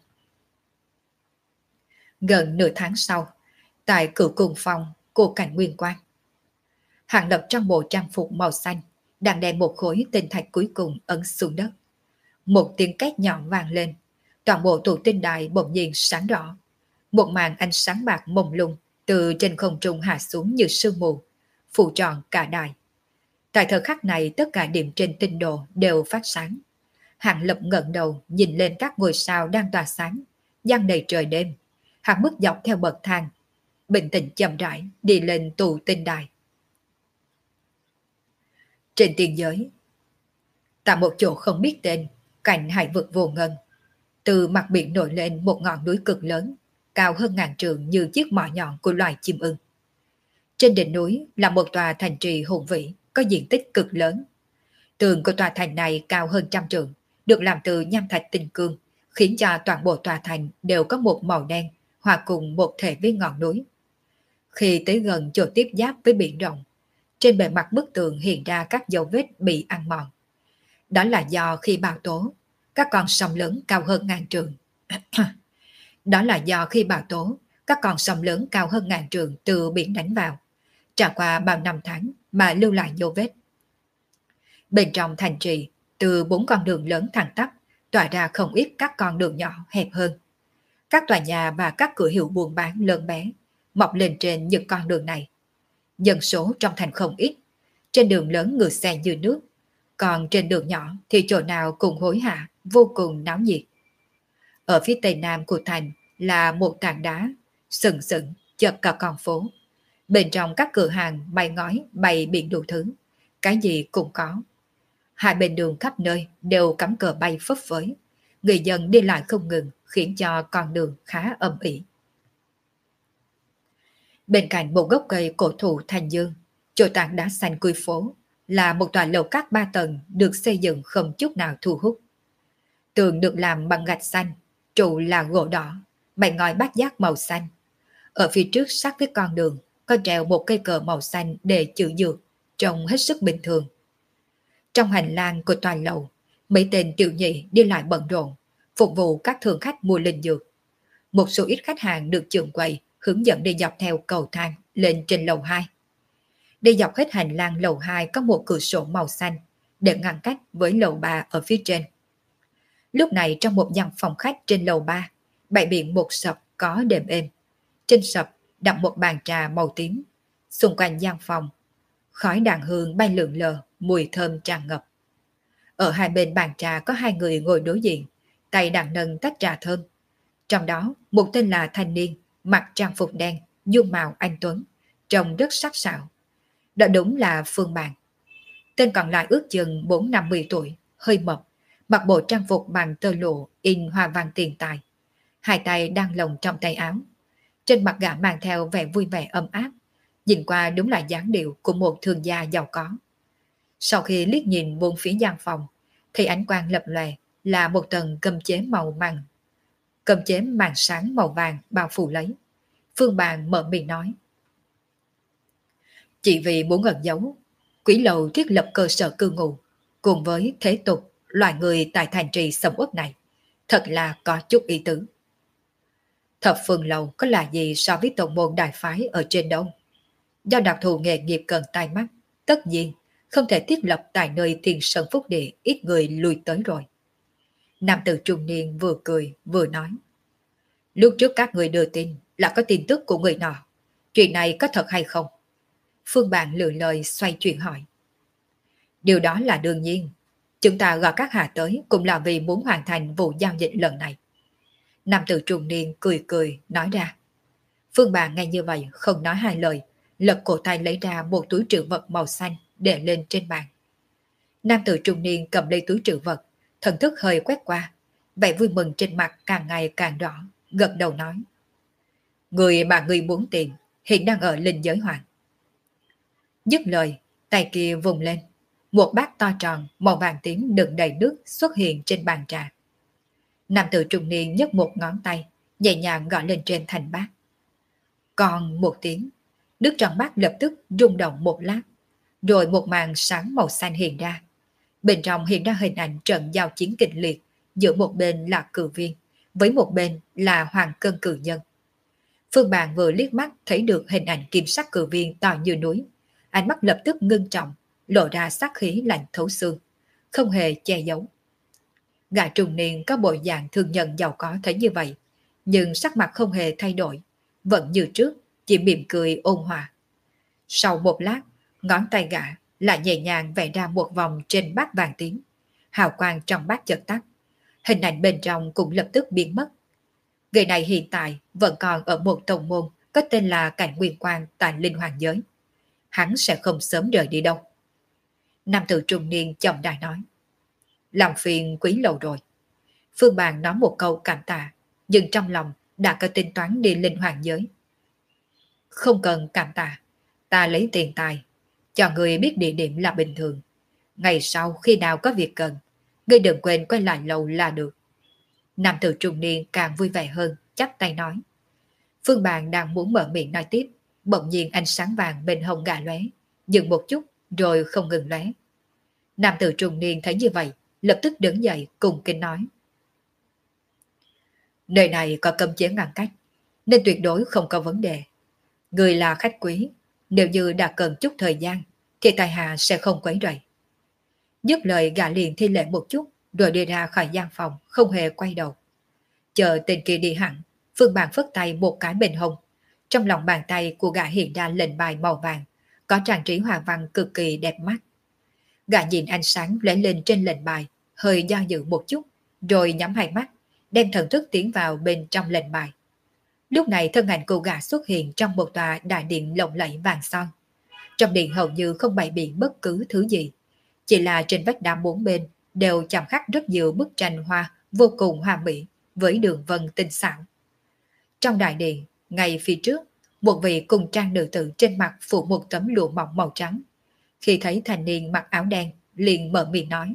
Gần nửa tháng sau, tại Cửu Cùng Phòng, cô Cảnh Nguyên Quan, Hàng Lập trong bộ trang phục màu xanh đang đem một khối tinh thạch cuối cùng ấn xuống đất. Một tiếng két nhọn vang lên, toàn bộ tụ tinh đài bỗng nhiên sáng rõ. Một màn ánh sáng bạc mông lung từ trên không trung hạ xuống như sương mù, phủ tròn cả đài. Tại thời khắc này tất cả điểm trên tinh đồ đều phát sáng. Hàng Lập ngẩng đầu nhìn lên các ngôi sao đang tỏa sáng, giăng đầy trời đêm. Hắn bước dọc theo bậc thang, bình tĩnh chậm rãi đi lên tụ tinh đài. Trên tiên giới, tại một chỗ không biết tên, cạnh hải vực vô ngân, từ mặt biển nổi lên một ngọn núi cực lớn, cao hơn ngàn trượng như chiếc mỏ nhọn của loài chim ưng. Trên đỉnh núi là một tòa thành trì hùng vĩ, có diện tích cực lớn. Tường của tòa thành này cao hơn trăm trượng, được làm từ nham thạch tinh cương, khiến cho toàn bộ tòa thành đều có một màu đen, hòa cùng một thể với ngọn núi. Khi tới gần chỗ tiếp giáp với biển rộng, trên bề mặt bức tường hiện ra các dấu vết bị ăn mòn. Đó là do khi bão tố, các con sông lớn cao hơn ngàn trượng. Đó là do khi bão tố, các con sông lớn cao hơn ngàn trượng từ biển đánh vào, trải qua bao năm tháng mà lưu lại dấu vết. Bên trong thành trì, từ bốn con đường lớn thẳng tắp, tỏa ra không ít các con đường nhỏ hẹp hơn. Các tòa nhà và các cửa hiệu buôn bán lớn bé mọc lên trên những con đường này. Dân số trong thành không ít, trên đường lớn ngựa xe như nước, còn trên đường nhỏ thì chỗ nào cũng hối hả, vô cùng náo nhiệt. Ở phía tây nam của thành là một tảng đá, sừng sững chật cả con phố. Bên trong các cửa hàng bày ngói bày biển đủ thứ, cái gì cũng có. Hai bên đường khắp nơi đều cắm cờ bay phấp phới, người dân đi lại không ngừng khiến cho con đường khá âm ỉ. Bên cạnh một gốc cây cổ thụ thành dương, chỗ tảng đá xanh cuối phố, là một tòa lầu các ba tầng được xây dựng không chút nào thu hút. Tường được làm bằng gạch xanh, trụ là gỗ đỏ, bảy ngói bát giác màu xanh. Ở phía trước sát với con đường có treo một cây cờ màu xanh để chữ dược, trông hết sức bình thường. Trong hành lang của tòa lầu, mấy tên tiểu nhị đi lại bận rộn, phục vụ các thường khách mua linh dược. Một số ít khách hàng được trưởng quầy hướng dẫn đi dọc theo cầu thang lên trên lầu hai. Đi dọc hết hành lang lầu hai có một cửa sổ màu xanh để ngăn cách với lầu ba ở phía trên. Lúc này trong một gian phòng khách trên lầu ba, bày biện một sập có đệm êm. Trên sập đặt một bàn trà màu tím. Xung quanh gian phòng, khói đàn hương bay lượn lờ, mùi thơm tràn ngập. Ở hai bên bàn trà có hai người ngồi đối diện, tay đang nâng tách trà thơm. Trong đó, một tên là thanh niên, mặc trang phục đen, dung mạo anh tuấn, trông rất sắc sảo. Đó đúng là Phương Bàn. Tên còn lại ước chừng bốn năm mươi tuổi, hơi mập, mặc bộ trang phục bằng tơ lụa in hoa văn tiền tài. Hai tay đang lồng trong tay áo. Trên mặt gã mang theo vẻ vui vẻ ấm áp, nhìn qua đúng là dáng điệu của một thương gia giàu có. Sau khi liếc nhìn bốn phía gian phòng, thì ánh quang lập lòe là một tầng cơm chế màu màng. Cơm chế màng sáng màu vàng bao phủ lấy. Phương Bàn mở miệng nói: chỉ vì muốn ẩn giấu, Quỷ Lầu thiết lập cơ sở cư ngụ, cùng với thế tục loài người tại thành trì sầm uất này, thật là có chút ý tứ. Thập phương lầu có là gì so với tổng môn đại phái ở trên đâu? Do đặc thù nghề nghiệp cần tai mắt, tất nhiên không thể thiết lập tại nơi Thiên Sơn Phúc Địa ít người lui tới rồi. Nam tử trung niên vừa cười vừa nói. Lúc trước các người đưa tin là có tin tức của người nọ. Chuyện này có thật hay không? Phương Bạn lựa lời xoay chuyện hỏi. Điều đó là đương nhiên. Chúng ta gọi các hạ tới cũng là vì muốn hoàn thành vụ giao dịch lần này. Nam tử trung niên cười cười nói ra. Phương Bạn nghe như vậy không nói hai lời, lật cổ tay lấy ra một túi trữ vật màu xanh để lên trên bàn. Nam tử trung niên cầm lấy túi trữ vật, thần thức hơi quét qua, vẻ vui mừng trên mặt càng ngày càng đỏ, gật đầu nói. Người mà người muốn tìm hiện đang ở linh giới hoàng. Dứt lời, tay kia vùng lên, một bát to tròn màu vàng tím đựng đầy nước xuất hiện trên bàn trà. Nam tử trung niên nhấc một ngón tay, nhẹ nhàng gõ lên trên thành bát. Còn một tiếng, nước trong bát lập tức rung động một lát, rồi một màn sáng màu xanh hiện ra. Bên trong hiện ra hình ảnh trận giao chiến kịch liệt, giữa một bên là cử viên, với một bên là hoàng cân cử nhân. Phương Bàn vừa liếc mắt thấy được hình ảnh kim sắc cử viên to như núi, ánh mắt lập tức ngưng trọng, lộ ra sát khí lạnh thấu xương, không hề che giấu. Gã trung niên có bộ dạng thương nhân giàu có thấy như vậy, nhưng sắc mặt không hề thay đổi, vẫn như trước, chỉ mỉm cười ôn hòa. Sau một lát, ngón tay gã lại nhẹ nhàng vẽ ra một vòng trên bát vàng tím, hào quang trong bát chợt tắt, hình ảnh bên trong cũng lập tức biến mất. Người này hiện tại vẫn còn ở một tông môn có tên là Cảnh Nguyên Quang tại Linh Hoàng Giới. Hắn sẽ không sớm rời đi đâu. Nam tử trung niên chậm rãi nói. Làm phiền quý lâu rồi. Phương Bàn nói một câu cảm tạ, nhưng trong lòng đã có tính toán đi Linh Hoàng Giới. Không cần cảm tạ, ta lấy tiền tài, cho người biết địa điểm là bình thường. Ngày sau khi nào có việc cần, ngươi đừng quên quay lại lầu là được. Nam tử trung niên càng vui vẻ hơn, chắp tay nói. Phương Bàn đang muốn mở miệng nói tiếp, bỗng nhiên ánh sáng vàng bên hông gà lóe, dừng một chút rồi không ngừng lóe. Nam tử trung niên thấy như vậy, lập tức đứng dậy cùng kính nói. Nơi này có cấm chế ngăn cách, nên tuyệt đối không có vấn đề. Người là khách quý, nếu như đã cần chút thời gian, thì tài hạ sẽ không quấy rầy. Dứt lời gã liền thi lễ một chút, rồi đi ra khỏi gian phòng, không hề quay đầu. Chờ tên kia đi hẳn, Phương Bàn phất tay một cái bên hông. Trong lòng bàn tay của gã hiện ra lệnh bài màu vàng, có trang trí hoa văn cực kỳ đẹp mắt. Gã nhìn ánh sáng lóe lên trên lệnh bài, hơi do dự một chút, rồi nhắm hai mắt, đem thần thức tiến vào bên trong lệnh bài. Lúc này thân ảnh của gã xuất hiện trong một tòa đại điện lộng lẫy vàng son. Trong điện hầu như không bày biện bất cứ thứ gì, chỉ là trên vách đá bốn bên đều chạm khắc rất nhiều bức tranh hoa vô cùng hoa mỹ với đường vân tinh xảo. Trong đại điện, ngay phía trước, một vị cùng trang nữ tử trên mặt phủ một tấm lụa mỏng màu trắng. Khi thấy thanh niên mặc áo đen, liền mở miệng nói.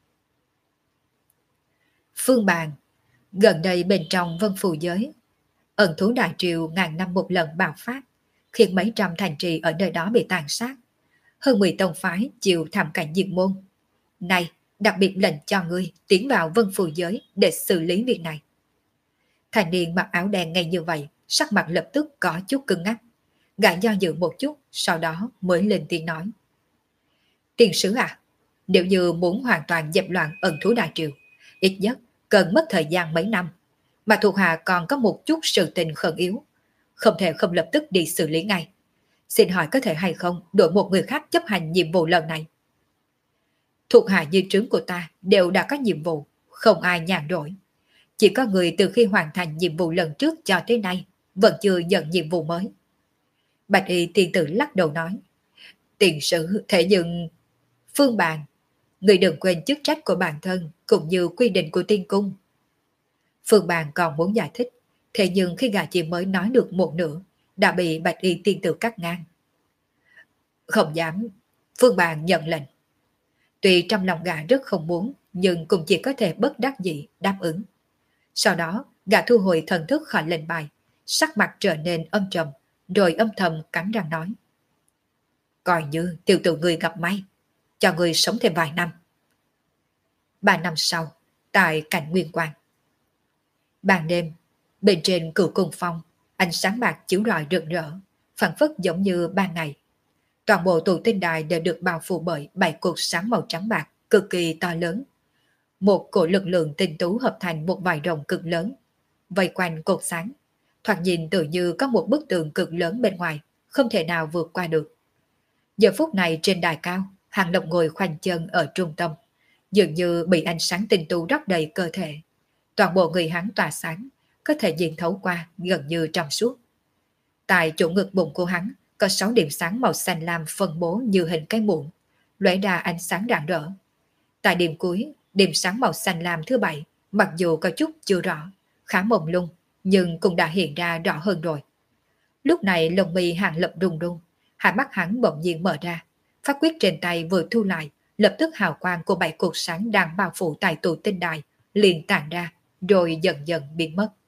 Phương Bàn, gần đây bên trong Vân Phù Giới, ẩn thú đại triều ngàn năm một lần bạo phát, khiến mấy trăm thành trì ở nơi đó bị tàn sát. Hơn mười tông phái chịu thảm cảnh diệt môn. Này, đặc biệt lệnh cho ngươi tiến vào Vân Phù Giới để xử lý việc này. Thành niên mặc áo đen nghe như vậy, sắc mặt lập tức có chút cứng ngắc. Gã do dự một chút, sau đó mới lên tiếng nói. Tiền sứ à, nếu như muốn hoàn toàn dẹp loạn ẩn thú đại triều, ít nhất cần mất thời gian mấy năm, mà thuộc hạ còn có một chút sự tình khẩn yếu, không thể không lập tức đi xử lý ngay. Xin hỏi có thể hay không đổi một người khác chấp hành nhiệm vụ lần này? Thuộc hạ dưới trướng của ta đều đã có nhiệm vụ, không ai nhàn rỗi. Chỉ có người từ khi hoàn thành nhiệm vụ lần trước cho tới nay vẫn chưa nhận nhiệm vụ mới. Bạch y tiên tử lắc đầu nói. Tiền sử thể nhưng... Phương Bàn, người đừng quên chức trách của bản thân cũng như quy định của tiên cung. Phương Bàn còn muốn giải thích, thế nhưng khi gã chỉ mới nói được một nửa, đã bị bạch y tiên tử cắt ngang. Không dám, Phương Bàn nhận lệnh. Tuy trong lòng gã rất không muốn, nhưng cũng chỉ có thể bất đắc dĩ đáp ứng. Sau đó, gã thu hồi thần thức khỏi lệnh bài, sắc mặt trở nên âm trầm, rồi âm thầm cắn răng nói. Coi như tiểu tử người gặp may, cho người sống thêm vài năm. Ba năm sau, tại Cảnh Nguyên Quang. Ban đêm, Bên trên cửu cung phong, ánh sáng bạc chiếu rọi rực rỡ, phản phất giống như ban ngày. Toàn bộ tụ tinh đài đều được bao phủ bởi bảy cột sáng màu trắng bạc cực kỳ to lớn. Một cổ lực lượng tinh tú hợp thành một vài rồng cực lớn, vây quanh cột sáng. Thoạt nhìn tự như có một bức tường cực lớn bên ngoài, không thể nào vượt qua được. Giờ phút này trên đài cao, Hàng Lập ngồi khoanh chân ở trung tâm, dường như bị ánh sáng tinh tú rót đầy cơ thể. Toàn bộ người hắn tỏa sáng, có thể nhìn thấu qua gần như trong suốt. Tại chỗ ngực bụng của hắn có sáu điểm sáng màu xanh lam phân bố như hình cái muỗng, lóe ra ánh sáng rạng rỡ. Tại điểm cuối, điểm sáng màu xanh lam thứ bảy, mặc dù có chút chưa rõ, khá mông lung, nhưng cũng đã hiện ra rõ hơn rồi. Lúc này lông mi Hàng Lập rung rung, hai mắt hắn bỗng nhiên mở ra, phát quyết trên tay vừa thu lại, lập tức hào quang của bảy cột sáng đang bao phủ tại tụ tinh đài liền tản ra, rồi dần dần biến mất.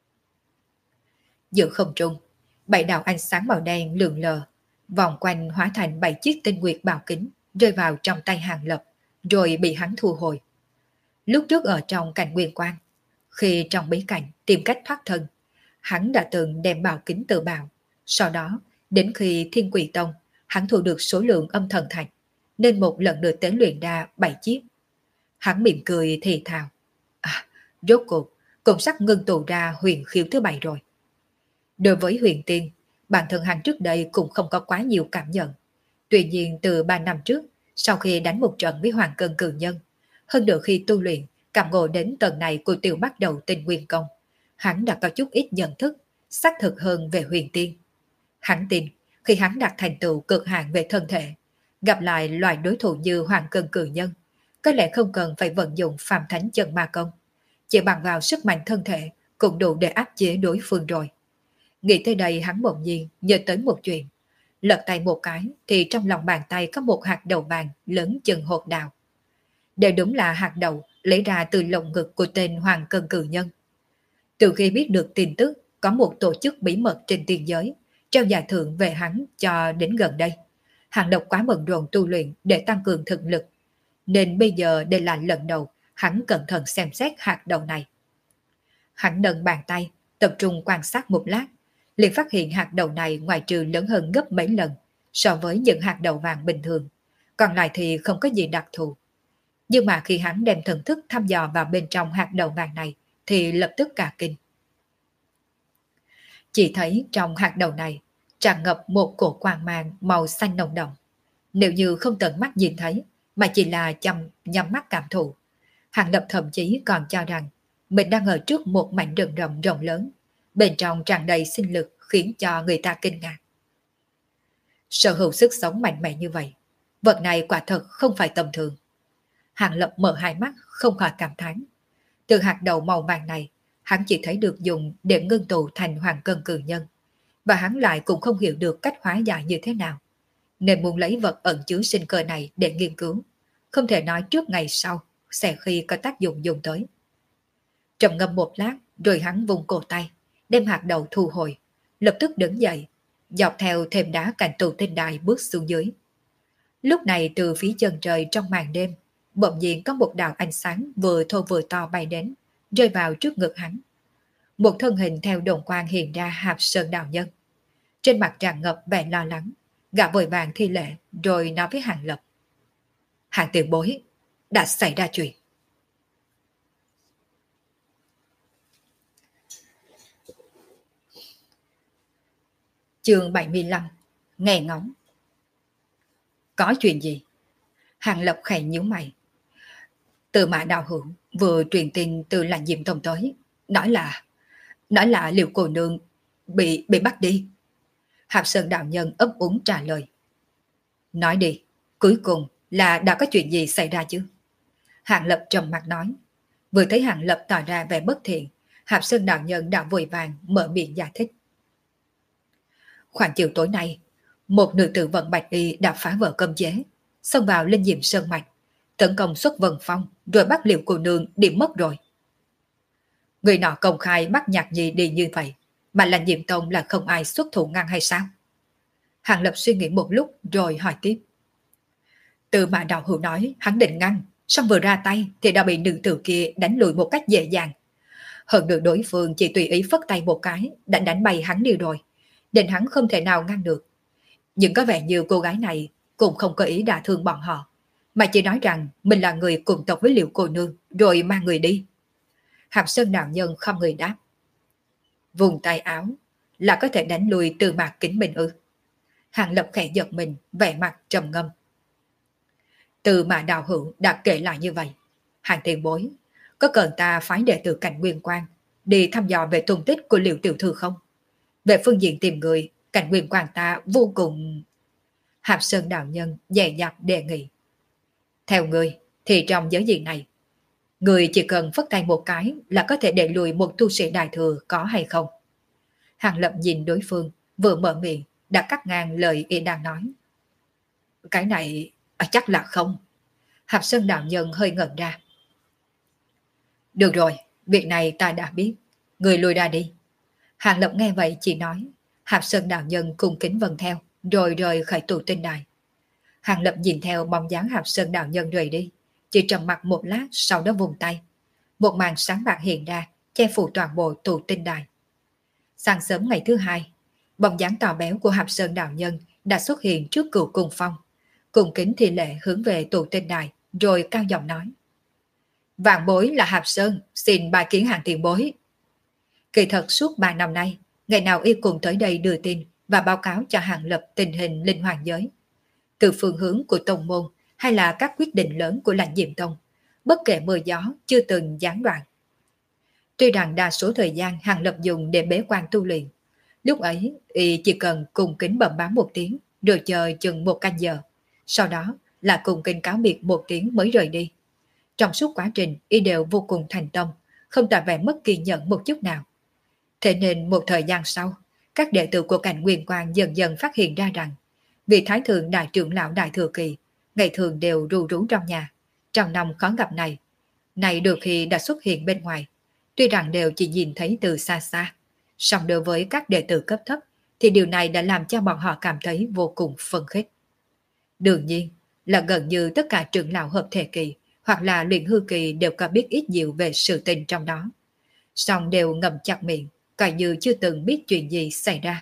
Giữa không trung, bảy đạo ánh sáng màu đen lượn lờ, vòng quanh hóa thành bảy chiếc tinh nguyệt bảo kính rơi vào trong tay Hàng Lập, rồi bị hắn thu hồi. Lúc trước ở trong cảnh nguyên quan, khi trong bí cảnh tìm cách thoát thân, hắn đã từng đem bảo kính tự bào. Sau đó, đến khi Thiên Quỷ Tông, hắn thu được số lượng âm thần thạch, nên một lần được tế luyện ra bảy chiếc. Hắn mỉm cười thì thào. À, rốt cuộc, cũng sắp ngưng tụ ra huyền khiếu thứ bảy rồi. Đối với huyền tiên, bản thân hắn trước đây cũng không có quá nhiều cảm nhận. Tuy nhiên từ ba năm trước, sau khi đánh một trận với Hoàng Cân Cử Nhân, hơn nữa khi tu luyện, cảm ngộ đến tầng này của tiểu bắt đầu tinh nguyên công, hắn đã có chút ít nhận thức, xác thực hơn về huyền tiên. Hắn tin, khi hắn đạt thành tựu cực hạn về thân thể, gặp lại loại đối thủ như Hoàng Cân Cử Nhân, có lẽ không cần phải vận dụng phàm thánh chân ma công, chỉ bằng vào sức mạnh thân thể cũng đủ để áp chế đối phương rồi. Nghĩ tới đây hắn bỗng nhiên nhớ tới một chuyện. Lật tay một cái thì trong lòng bàn tay có một hạt đậu vàng lớn chừng hột đào. Đây đúng là hạt đậu lấy ra từ lồng ngực của tên Hoàng Cân Cử Nhân. Từ khi biết được tin tức có một tổ chức bí mật trên tiên giới trao giải thưởng về hắn cho đến gần đây, Hàng Lập quá bận rộn tu luyện để tăng cường thực lực, nên bây giờ đây là lần đầu hắn cẩn thận xem xét hạt đậu này. Hắn nâng bàn tay, tập trung quan sát một lát, liền phát hiện hạt đậu này ngoài trừ lớn hơn gấp mấy lần so với những hạt đậu vàng bình thường, còn lại thì không có gì đặc thù. Nhưng mà khi hắn đem thần thức thăm dò vào bên trong hạt đậu vàng này thì lập tức cả kinh. Chỉ thấy trong hạt đậu này tràn ngập một cổ quang mang màu xanh nồng đậm. Nếu như không tận mắt nhìn thấy mà chỉ là chăm nhắm mắt cảm thụ, Hàng Lập thậm chí còn cho rằng mình đang ở trước một mảnh rừng rậm rộng lớn, bên trong tràn đầy sinh lực khiến cho người ta kinh ngạc. Sở hữu sức sống mạnh mẽ như vậy, vật này quả thật không phải tầm thường. Hàng Lập mở hai mắt không khỏi cảm thán. Từ hạt đậu màu vàng này, hắn chỉ thấy được dùng để ngưng tụ thành Hoàng Cân Cử Nhân, và hắn lại cũng không hiểu được cách hóa giải như thế nào, nên muốn lấy vật ẩn chứa sinh cơ này để nghiên cứu, không thể nói trước ngày sau sẽ khi có tác dụng dùng tới. Trầm ngâm một lát, rồi hắn vùng cổ tay, đem hạt đậu thu hồi, lập tức đứng dậy, dọc theo thềm đá cạnh tụ tinh đài bước xuống dưới. Lúc này từ phía chân trời trong màn đêm, bỗng nhiên có một đạo ánh sáng vừa thô vừa to bay đến, rơi vào trước ngực hắn. Một thân hình theo đồn quang hiện ra Hạp Sơn đạo nhân. Trên mặt tràn ngập vẻ lo lắng, gã vội vàng thi lễ rồi nói với Hàng Lập. Hàng tiền bối, đã xảy ra chuyện. Chương bảy mươi lăm. Nghe ngóng. Có chuyện gì? Hàng Lập khẽ nhíu mày. Từ Mã Đạo Hữu vừa truyền tin từ Lãnh Diệm Tông tới, nói là nói là Liễu cô nương bị bị bắt đi. Hạp Sơn đạo nhân ấp úng trả lời. Nói đi, cuối cùng là đã có chuyện gì xảy ra chứ? Hàng Lập trầm mặt nói. Vừa thấy Hàng Lập tỏ ra vẻ bất thiện, Hạp Sơn đạo nhân đã vội vàng mở miệng giải thích. Khoảng chiều tối nay, một nữ tử vận bạch y đã phá vỡ cấm chế, xông vào Linh Diệm Sơn Mạch, tấn công xuất Vân Phong, rồi bắt Liễu cô nương đi mất rồi. Người nọ công khai bắt Nhạc Nhi đi như vậy, mà Lãnh Diệm Tông là không ai xuất thủ ngăn hay sao? Hàng Lập suy nghĩ một lúc rồi hỏi tiếp. Từ Mã Đạo Hữu nói hắn định ngăn, xong vừa ra tay thì đã bị nữ tử kia đánh lùi một cách dễ dàng. Hơn nữa đối phương chỉ tùy ý phất tay một cái, đã đánh bay hắn đi rồi, nên hắn không thể nào ngăn được. Nhưng có vẻ như cô gái này cũng không có ý đả thương bọn họ, mà chỉ nói rằng mình là người cùng tộc với Liệu cô nương, rồi mang người đi. Hạp Sơn đạo nhân không người đáp. Vùng tay áo là có thể đánh lùi Tư Mạc Kính Minh ư? Hàng Lập khẽ giật mình, vẻ mặt trầm ngâm. Từ mà đạo hữu đã kể lại như vậy, Hàng tiền bối, có cần ta phái đệ tử Cảnh Nguyên Quang đi thăm dò về tung tích của Liệu tiểu thư không? Về phương diện tìm người, Cảnh Nguyên Quang ta vô cùng... Hạp Sơn đạo nhân dè dặt đề nghị. Theo người thì trong giới diện này, người chỉ cần phất tay một cái là có thể để lùi một tu sĩ đại thừa, có hay không? Hàng Lập nhìn đối phương, vừa mở miệng đã cắt ngang lời y đang nói. Cái này à, chắc là không. Hạp Sơn đạo nhân hơi ngẩn ra. Được rồi, việc này ta đã biết, người lùi ra đi. Hàng Lập nghe vậy chỉ nói. Hạp Sơn đạo nhân cung kính vâng theo, rồi rời khỏi tù tinh đài. Hàng Lập nhìn theo bóng dáng Hạp Sơn đạo nhân rời đi, chỉ trầm mặt một lát, sau đó vùng tay. Một màn sáng bạc hiện ra, che phủ toàn bộ tù tinh đài. Sáng sớm ngày thứ hai, bóng dáng to béo của Hạp Sơn đạo nhân đã xuất hiện trước cửu cung phong, cùng kính thi lệ hướng về tù tinh đài, rồi cao giọng nói. Vạn bối là Hạp Sơn, xin bài kiến hàng tiền bối. Kỳ thật suốt ba năm nay, ngày nào y cùng tới đây đưa tin và báo cáo cho Hàng Lập tình hình linh hoàng giới. Từ phương hướng của tông môn hay là các quyết định lớn của lãnh diệm tông, bất kể mưa gió chưa từng gián đoạn. Tuy rằng đa số thời gian Hàng Lập dùng để bế quan tu luyện, lúc ấy y chỉ cần cùng kính bẩm báo một tiếng rồi chờ chừng một canh giờ, sau đó là cùng kính cáo biệt một tiếng mới rời đi. Trong suốt quá trình y đều vô cùng thành tâm, không tỏ vẻ mất kiên nhẫn một chút nào. Thế nên một thời gian sau, các đệ tử của Cảnh Nguyên Quang dần dần phát hiện ra rằng vị Thái Thượng Đại trưởng lão Đại Thừa Kỳ ngày thường đều ru rú trong nhà, trong năm khó gặp này, này được khi đã xuất hiện bên ngoài. Tuy rằng đều chỉ nhìn thấy từ xa xa, song đối với các đệ tử cấp thấp thì điều này đã làm cho bọn họ cảm thấy vô cùng phấn khích. Đương nhiên là gần như tất cả trưởng lão hợp thể kỳ hoặc là luyện hư kỳ đều có biết ít nhiều về sự tình trong đó, song đều ngậm chặt miệng, coi như chưa từng biết chuyện gì xảy ra.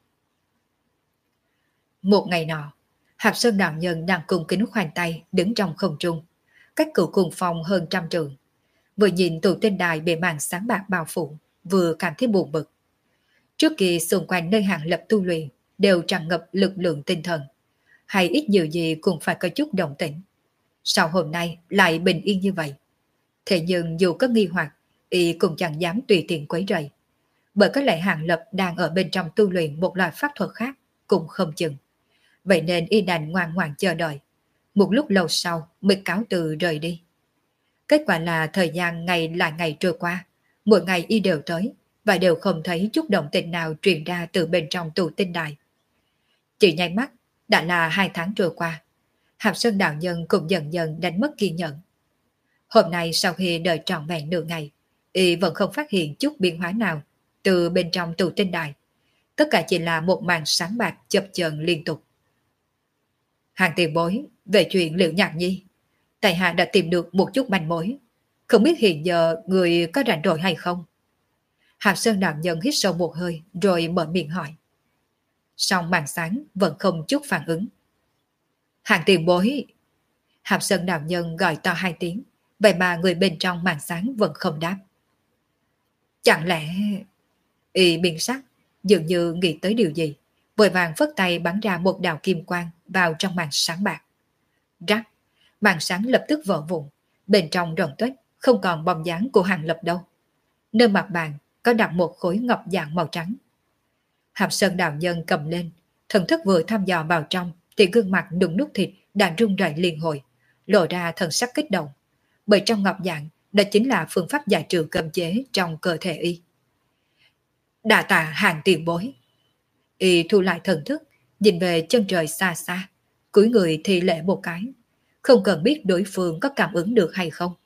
Một ngày nọ, Hạp Sơn đạo nhân đang cung kính khoanh tay đứng trong không trung, cách cửu cùng phòng hơn trăm trường. Vừa nhìn tù tinh đài bị màn sáng bạc bao phủ, vừa cảm thấy buồn bực. Trước kia xung quanh nơi Hàng Lập tu luyện đều tràn ngập lực lượng tinh thần, hay ít nhiều gì cũng phải có chút động tĩnh. Sao hôm nay lại bình yên như vậy? Thế nhưng dù có nghi hoặc, y cũng chẳng dám tùy tiện quấy rầy, bởi có lẽ Hàng Lập đang ở bên trong tu luyện một loại pháp thuật khác cũng không chừng. Vậy nên y đành ngoan ngoãn chờ đợi, một lúc lâu sau mới cáo từ rời đi. Kết quả là thời gian ngày lại ngày trôi qua, mỗi ngày y đều tới và đều không thấy chút động tĩnh nào truyền ra từ bên trong tù tinh đài. Chỉ nháy mắt đã là hai tháng trôi qua, Hạp Sơn đạo nhân cũng dần dần đánh mất kiên nhẫn. Hôm nay sau khi đợi trọn vẹn nửa ngày, y vẫn không phát hiện chút biến hóa nào từ bên trong tù tinh đài. Tất cả chỉ là một màn sáng bạc chập chờn liên tục. Hàng tiền bối, về chuyện Liễu Nhạc Nhi, tại hạ đã tìm được một chút manh mối. Không biết hiện giờ người có rảnh rỗi hay không? Hạp Sơn đạo nhân hít sâu một hơi rồi mở miệng hỏi. Song màn sáng vẫn không chút phản ứng. Hàng tiền bối! Hạp Sơn đạo nhân gọi to hai tiếng, vậy mà người bên trong màn sáng vẫn không đáp. Chẳng lẽ... Y biến sắc, dường như nghĩ tới điều gì, vội vàng phất tay bắn ra một đạo kim quang vào trong màn sáng bạc. Rắc, màn sáng lập tức vỡ vụn, bên trong rỗng tuếch, không còn bóng dáng của Hàng Lập đâu. Nơi mặt bàn có đặt một khối ngọc dạng màu trắng. Hạp Sơn đạo nhân cầm lên, thần thức vừa thăm dò vào trong thì gương mặt đụng nút thịt đang rung rẩy liên hồi, lộ ra thần sắc kích động, bởi trong ngọc dạng đó chính là phương pháp giải trừ cấm chế trong cơ thể y. Đà tạ Hàng tiền bối. Y thu lại thần thức, nhìn về chân trời xa xa, cúi người thi lễ một cái, không cần biết đối phương có cảm ứng được hay không.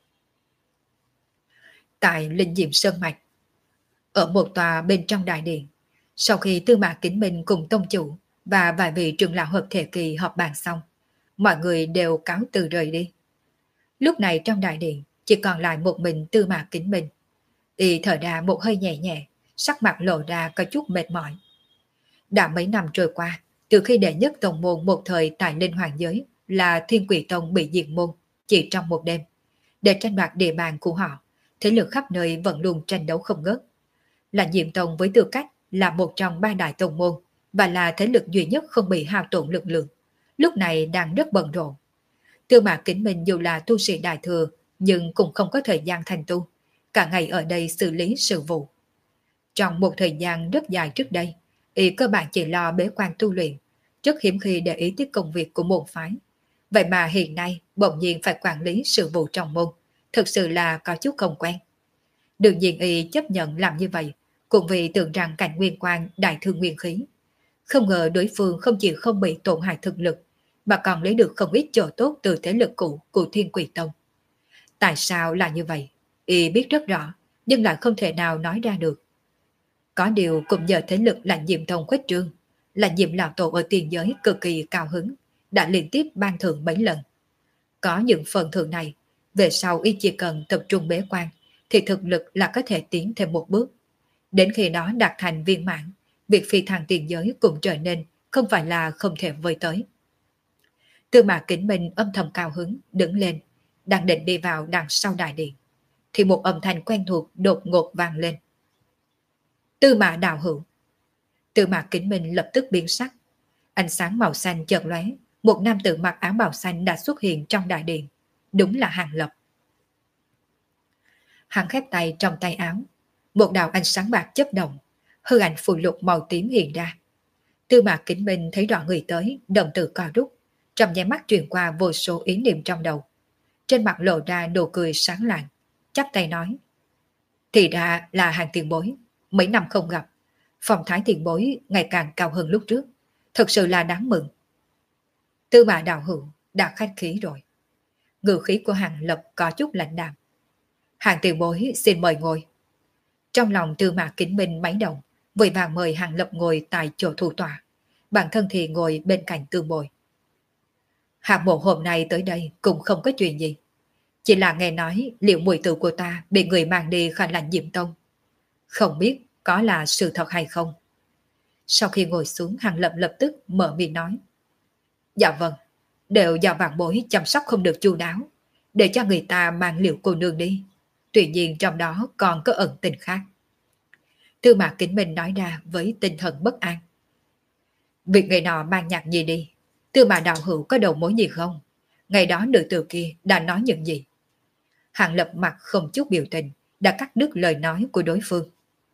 Tại Linh Diệm Sơn Mạch, ở một tòa bên trong đại điện, sau khi Tư Mã Kính Minh cùng tông chủ và vài vị trưởng lão hợp thể kỳ họp bàn xong, mọi người đều cáo từ rời đi. Lúc này trong đại điện chỉ còn lại một mình Tư Mã Kính Minh. Y thở ra một hơi nhẹ nhẹ, sắc mặt lộ ra có chút mệt mỏi. Đã mấy năm trôi qua, từ khi đệ nhất tông môn một thời tại Linh Hoàng Giới là Thiên Quỷ Tông bị diệt môn chỉ trong một đêm, để tranh đoạt địa bàn của họ, thế lực khắp nơi vẫn luôn tranh đấu không ngớt. Là Diệm Tông với tư cách là một trong ba đại tông môn và là thế lực duy nhất không bị hao tổn lực lượng, lúc này đang rất bận rộn. Tư Mã Kính Minh dù là tu sĩ đại thừa nhưng cũng không có thời gian thành tu, cả ngày ở đây xử lý sự vụ. Trong một thời gian rất dài trước đây, y cơ bản chỉ lo bế quan tu luyện, rất hiếm khi để ý tới công việc của môn phái. Vậy mà hiện nay bỗng nhiên phải quản lý sự vụ trong môn, thực sự là có chút không quen. Đương nhiên y chấp nhận làm như vậy, cũng vì tưởng rằng cảnh nguyên quan đại thương nguyên khí. Không ngờ đối phương không chỉ không bị tổn hại thực lực, mà còn lấy được không ít chỗ tốt từ thế lực cũ của Thiên Quỷ Tông. Tại sao là như vậy? Y biết rất rõ, nhưng lại không thể nào nói ra được. Có điều cũng nhờ thế lực Lãnh Diệm Tông khuếch trương, Lãnh Diệm lão tổ ở tiền giới cực kỳ cao hứng, đã liên tiếp ban thưởng mấy lần. Có những phần thưởng này, về sau y chỉ cần tập trung bế quan, thì thực lực là có thể tiến thêm một bước. Đến khi đó đạt thành viên mãn, việc phi thăng tiền giới cũng trở nên không phải là không thể vơi tới. Tư Mã Kính Minh âm thầm cao hứng, đứng lên, đang định đi vào đằng sau đại điện, thì một âm thanh quen thuộc đột ngột vang lên. Tư Mã đạo hữu. Tư Mã Kính Minh lập tức biến sắc. Ánh sáng màu xanh chợt lóe, một nam tử mặc áo bào xanh đã xuất hiện trong đại điện. Đúng là Hàng Lập. Hắn khép tay trong tay áo, một đạo ánh sáng bạc chớp động, hư ảnh phù lục màu tím hiện ra. Tư Mã Kính Minh thấy rõ người tới, đồng tử co rút, trong nháy mắt truyền qua vô số ý niệm trong đầu. Trên mặt lộ ra nụ cười sáng lạng, chắp tay nói: thì ra là Hàng tiền bối, mấy năm không gặp, phong thái tiền bối ngày càng cao hơn lúc trước, thật sự là đáng mừng. Tư Mã đạo hữu đã khách khí rồi. Ngữ khí của Hàng Lập có chút lạnh đạm. Hàng tiền bối xin mời ngồi. Trong lòng Tư Mã Kính Minh máy động, vội vàng mời Hàng Lập ngồi tại chỗ thủ tọa, bản thân thì ngồi bên cạnh Tương Bồi. Hàng mộ hôm nay tới đây cũng không có chuyện gì, chỉ là nghe nói liệu muội tử của ta bị người mang đi khỏi Lãnh Diệm Tông, không biết có là sự thật hay không. Sau khi ngồi xuống, Hàng Lập lập tức mở miệng nói: dạ vâng, đều do vạn bối chăm sóc không được chu đáo, để cho người ta mang liệu cô nương đi. Tuy nhiên trong đó còn có ẩn tình khác. Tư Mã Kính Minh nói ra với tinh thần bất an. Việc người nọ mang nhạc gì đi, Tư Mã đạo hữu có đầu mối gì không? Ngày đó nữ tử kia đã nói những gì? Hàng Lập mặt không chút biểu tình, đã cắt đứt lời nói của đối phương.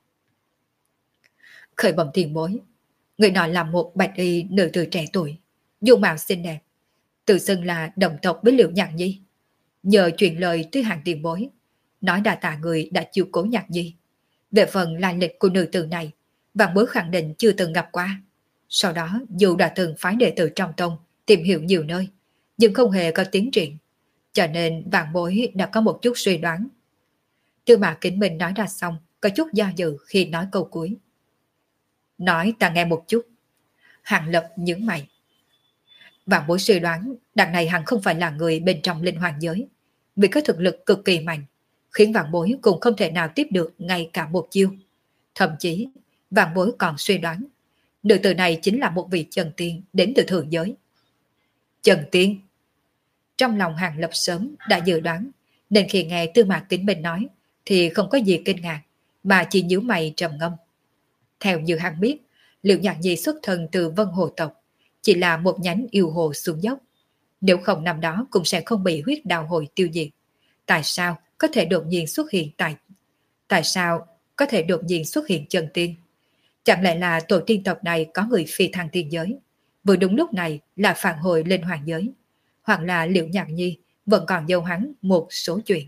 Khởi bẩm tiền bối, người nọ là một bạch y nữ tử trẻ tuổi, dung mạo xinh đẹp, tự xưng là đồng tộc với Liễu Nhạc Nhi. Nhờ truyền lời tới Hàng tiền bối, nói đa tạ người đã chiều cố Nhạc Nhi. Về phần lai lịch của nữ tử này, vạn bối khẳng định chưa từng gặp qua. Sau đó dù đã từng phái đệ tử trong tông tìm hiểu nhiều nơi, nhưng không hề có tiến triển, cho nên vạn bối đã có một chút suy đoán. Tư Mã Kính Minh nói ra xong, có chút do dự khi nói câu cuối. Nói ta nghe một chút. Hàng Lập nhướng mày. Vạn bối suy đoán đằng này hẳn không phải là người bên trong linh hoàng giới, vì có thực lực cực kỳ mạnh, khiến vạn bối cũng không thể nào tiếp được ngay cả một chiêu. Thậm chí vạn bối còn suy đoán nữ tử này chính là một vị chân tiên đến từ thượng giới. Chân tiên? Trong lòng Hàng Lập sớm đã dự đoán, nên khi nghe Tư Mã Kính Minh nói thì không có gì kinh ngạc, mà chỉ nhíu mày trầm ngâm. Theo như hắn biết, Liễu Nhạc Nhi xuất thân từ Vân Hồ tộc, chỉ là một nhánh yêu hồ xuống dốc. Nếu không năm đó cũng sẽ không bị huyết đào hồi tiêu diệt. Tại sao có thể đột nhiên xuất hiện tại Tại sao có thể đột nhiên xuất hiện chân tiên? Chẳng lẽ là tổ tiên tộc này có người phi thăng tiên giới, vừa đúng lúc này là phản hồi lên hoàng giới, hoặc là Liễu Nhạc Nhi vẫn còn giấu hắn một số chuyện.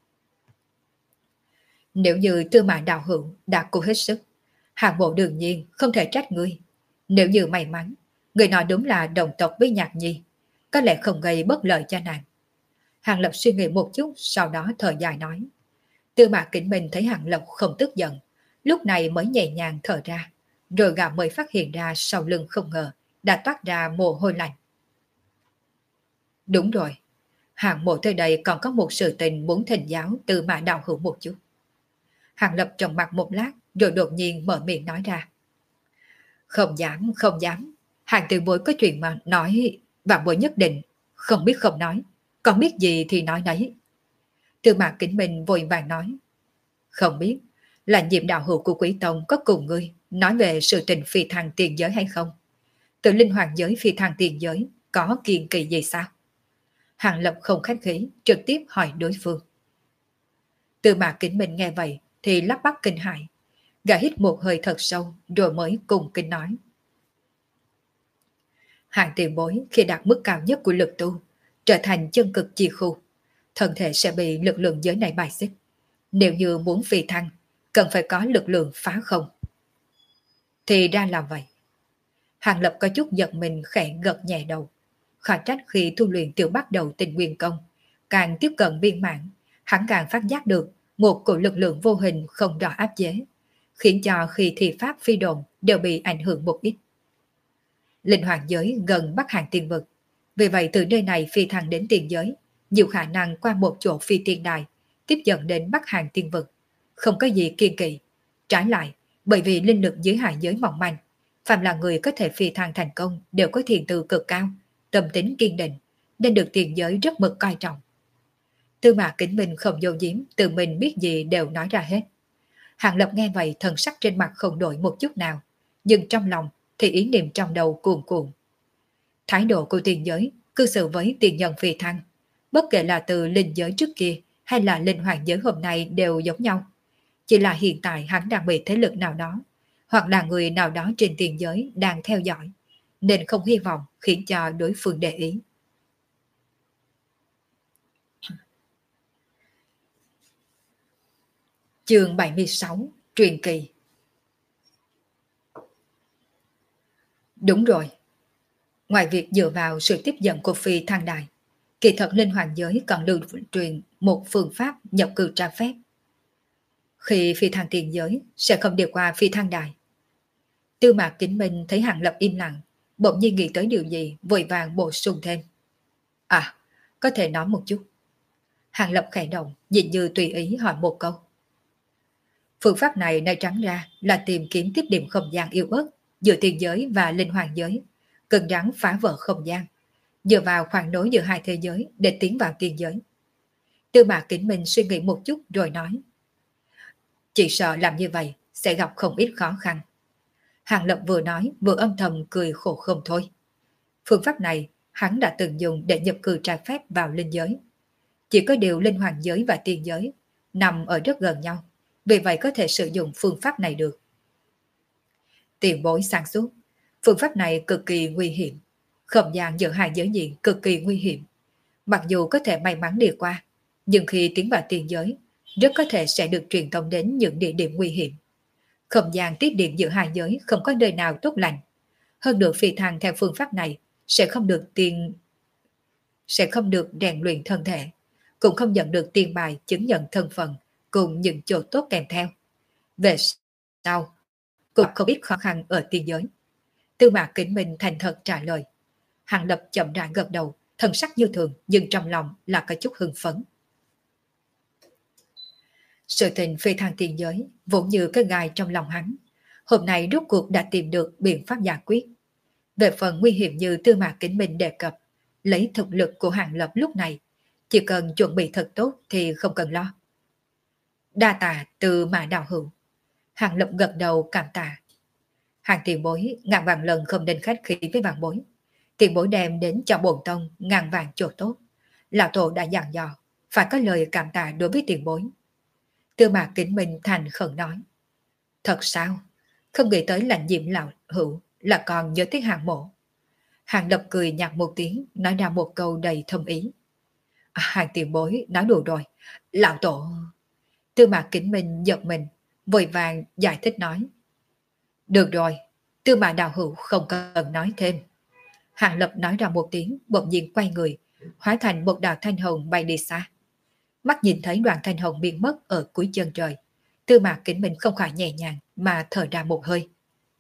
Nếu như Tư Mã đạo hữu đã cố hết sức, Hàng bộ đương nhiên không thể trách ngươi. Nếu như may mắn, người nói đúng là đồng tộc với Nhạc Nhi, có lẽ không gây bất lợi cho nàng. Hàng Lập suy nghĩ một chút, sau đó thở dài nói. Tư Mã Kính Minh thấy Hàng Lập không tức giận, lúc này mới nhẹ nhàng thở ra, rồi gã mới phát hiện ra sau lưng không ngờ đã toát ra mồ hôi lạnh. Đúng rồi, Hàng mộ tới đây còn có một sự tình muốn thỉnh giáo Tư Mã đạo hữu một chút. Hàng Lập trầm mặt một lát rồi đột nhiên mở miệng nói ra. Không dám, không dám. Hàng tiền bối có chuyện mà nói, vạn bối nhất định, không biết không nói. Còn biết gì thì nói nấy. Tư Mạc Kính Minh vội vàng nói. Không biết, là nhiệm đạo hữu của Quý Tông có cùng ngươi nói về sự tình phi thăng tiền giới hay không? Từ linh hoàng giới phi thăng tiền giới có kiên kỳ gì sao? Hàng Lập không khách khí, trực tiếp hỏi đối phương. Tư Mạc Kính Minh nghe vậy thì lắp bắp kinh hãi. Gã hít một hơi thật sâu rồi mới cùng kinh nói. Hàng tiền bối khi đạt mức cao nhất của lực tu, trở thành chân cực chi khu, thân thể sẽ bị lực lượng giới này bài xích. Nếu như muốn phi thăng, cần phải có lực lượng phá không. Thì ra là vậy. Hàng Lập có chút giật mình khẽ gật nhẹ đầu. Khó trách khi tu luyện tiểu bắt đầu tình nguyên công, càng tiếp cận viên mãn, hắn càng phát giác được một cổ lực lượng vô hình không rõ áp chế, khiến cho khi thi pháp phi độn đều bị ảnh hưởng một ít. Linh hoàng giới gần Bắc Hàng tiên vực, vì vậy từ nơi này phi thăng đến tiền giới, nhiều khả năng qua một chỗ phi tiên đài, tiếp dẫn đến Bắc Hàng tiên vực, không có gì kiên kỵ. Trái lại, bởi vì linh lực dưới hải giới mỏng manh, phàm là người có thể phi thăng thành công đều có thiền tư cực cao, tâm tính kiên định, nên được tiền giới rất mực coi trọng. Tư Mạc Kính Minh không vô giếm, tự mình biết gì đều nói ra hết. Hàng Lập nghe vậy thần sắc trên mặt không đổi một chút nào, nhưng trong lòng thì ý niệm trong đầu cuồn cuộn. Thái độ của tiền giới cư xử với tiền nhân phi thăng, bất kể là từ linh giới trước kia hay là linh hoàng giới hôm nay đều giống nhau. Chỉ là hiện tại hắn đang bị thế lực nào đó, hoặc là người nào đó trên tiền giới đang theo dõi, nên không hy vọng khiến cho đối phương để ý. Chương bảy mươi sáu, Truyền kỳ. Đúng rồi. Ngoài việc dựa vào sự tiếp dẫn của phi thăng đài, kỳ thật linh hoàng giới còn lưu truyền một phương pháp nhập cư tra phép. Khi phi thăng tiền giới sẽ không đi qua phi thăng đài. Tư Mạc Kính Minh thấy Hàng Lập im lặng, bỗng nhiên nghĩ tới điều gì, vội vàng bổ sung thêm. À, có thể nói một chút. Hàng Lập khẽ động, nhìn như tùy ý hỏi một câu. Phương pháp này nói trắng ra là tìm kiếm tiếp điểm không gian yếu ớt giữa tiền giới và linh hoàng giới, cần rắn phá vỡ không gian, dựa vào khoảng nối giữa hai thế giới để tiến vào tiền giới. Tư Mạc Kính Minh suy nghĩ một chút rồi nói. Chỉ sợ làm như vậy sẽ gặp không ít khó khăn. Hàng Lập vừa nói vừa âm thầm cười khổ không thôi. Phương pháp này hắn đã từng dùng để nhập cư trái phép vào linh giới. Chỉ có điều linh hoàng giới và tiên giới nằm ở rất gần nhau, vì vậy có thể sử dụng phương pháp này được. Tiền bối sáng suốt, phương pháp này cực kỳ nguy hiểm. Không gian giữa hai giới diện cực kỳ nguy hiểm. Mặc dù có thể may mắn đi qua, nhưng khi tiến vào tiền giới, rất có thể sẽ được truyền thông đến những địa điểm nguy hiểm. Không gian tiếp điện giữa hai giới không có nơi nào tốt lành. Hơn được phi thăng theo phương pháp này sẽ không được tiền sẽ không được rèn luyện thân thể, cũng không nhận được tiền bài chứng nhận thân phận cùng những chỗ tốt kèm theo. Về sau, cũng không ít khó khăn ở tiền giới. Tư Mạc Kính Minh thành thật trả lời. Hàng Lập chậm rãi gật đầu, thần sắc như thường nhưng trong lòng là có chút hưng phấn. Sự tình phi thăng tiền giới vốn như cái gai trong lòng hắn. Hôm nay rốt cuộc đã tìm được biện pháp giải quyết. Về phần nguy hiểm như Tư Mạc Kính Minh đề cập, lấy thực lực của Hàng Lập lúc này, chỉ cần chuẩn bị thật tốt thì không cần lo. Đa tạ từ Mã đạo hữu. Hàng Lập gật đầu cảm tạ. Hàng tiền bối ngàn vạn lần không nên khách khí với vạn bối. Tiền bối đem đến cho bổn tông ngàn vạn chỗ tốt. Lão tổ đã dặn dò, phải có lời cảm tạ đối với tiền bối. Tư Mạc Kính Minh thành khẩn nói. Thật sao? Không nghĩ tới lạnh diệm lão hữu là còn nhớ tới Hàng mộ. Hàng Lập cười nhạt một tiếng, nói ra một câu đầy thâm ý. À, Hàng tiền bối nói đùa rồi. Lão tổ... Tư Mạc Kính Minh giật mình, vội vàng giải thích nói. Được rồi, Tư Mạc đạo hữu không cần nói thêm. Hàng Lập nói ra một tiếng, bỗng nhiên quay người, hóa thành một đạo thanh hồng bay đi xa. Mắt nhìn thấy đoàn thanh hồng biến mất ở cuối chân trời, Tư Mạc Kính Minh không khỏi nhẹ nhàng mà thở ra một hơi.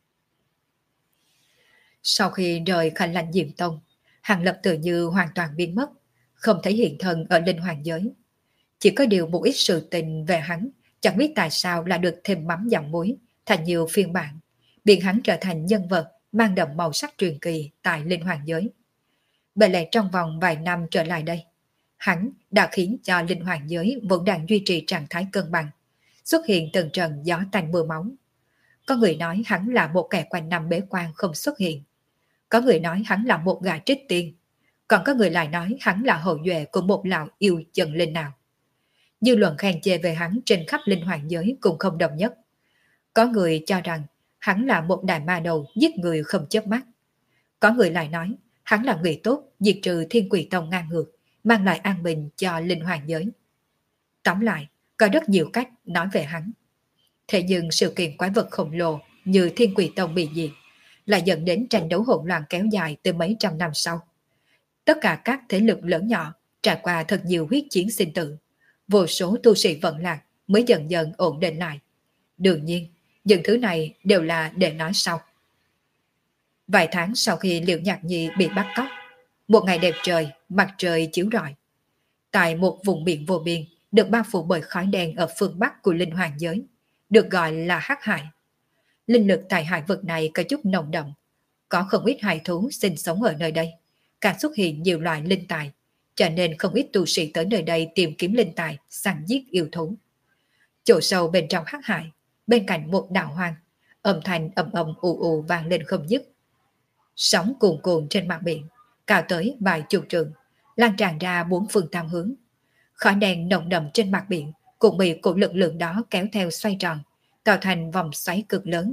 Sau khi rời Khanh Lạnh Diệm Tông, Hàng Lập tự như hoàn toàn biến mất, không thấy hiện thân ở linh hoàng giới. Chỉ có điều một ít sự tình về hắn Chẳng biết tại sao là được thêm mắm dặm muối thành nhiều phiên bản, biến hắn trở thành nhân vật mang đậm màu sắc truyền kỳ tại linh hoàng giới. Bởi lẽ trong vòng vài năm trở lại đây, hắn đã khiến cho linh hoàng giới vẫn đang duy trì trạng thái cân bằng, xuất hiện từng trận gió tanh mưa máu. Có người nói hắn là một kẻ quanh năm bế quan không xuất hiện. Có người nói hắn là một gã trích tiên. Còn có người lại nói hắn là hậu duệ của một lão yêu chân linh nào. Dư luận khen chê về hắn trên khắp linh hoàng giới cũng không đồng nhất. Có người cho rằng hắn là một đại ma đầu giết người không chớp mắt. Có người lại nói hắn là người tốt diệt trừ thiên quỷ tông ngang ngược, mang lại an bình cho linh hoàng giới. Tóm lại, có rất nhiều cách nói về hắn. Thế nhưng sự kiện quái vật khổng lồ như thiên quỷ tông bị diệt lại dẫn đến tranh đấu hỗn loạn kéo dài từ mấy trăm năm sau. Tất cả các thế lực lớn nhỏ trải qua thật nhiều huyết chiến sinh tử, vô số tu sĩ vận lạc mới dần dần ổn định lại. Đương nhiên, những thứ này đều là để nói sau. Vài tháng sau khi Liễu Nhạc Nhi bị bắt cóc, một ngày đẹp trời, mặt trời chiếu rọi. Tại một vùng biển vô biên được bao phủ bởi khói đen ở phương Bắc của linh hoàng giới, được gọi là Hắc Hải. Linh lực tại hải vực này có chút nồng đậm, có không ít hải thú sinh sống ở nơi đây, càng xuất hiện nhiều loại linh tài, cho nên không ít tu sĩ tới nơi đây tìm kiếm linh tài, săn giết yêu thú. Chỗ sâu bên trong Hắc Hải, bên cạnh một đảo hoang, âm thanh ầm ầm ù ù vang lên không dứt. Sóng cuồn cuộn trên mặt biển, cao tới vài chục trượng, lan tràn ra bốn phương tám hướng. Khói đen nồng đậm trên mặt biển cũng bị cổ lực lượng đó kéo theo xoay tròn, tạo thành vòng xoáy cực lớn.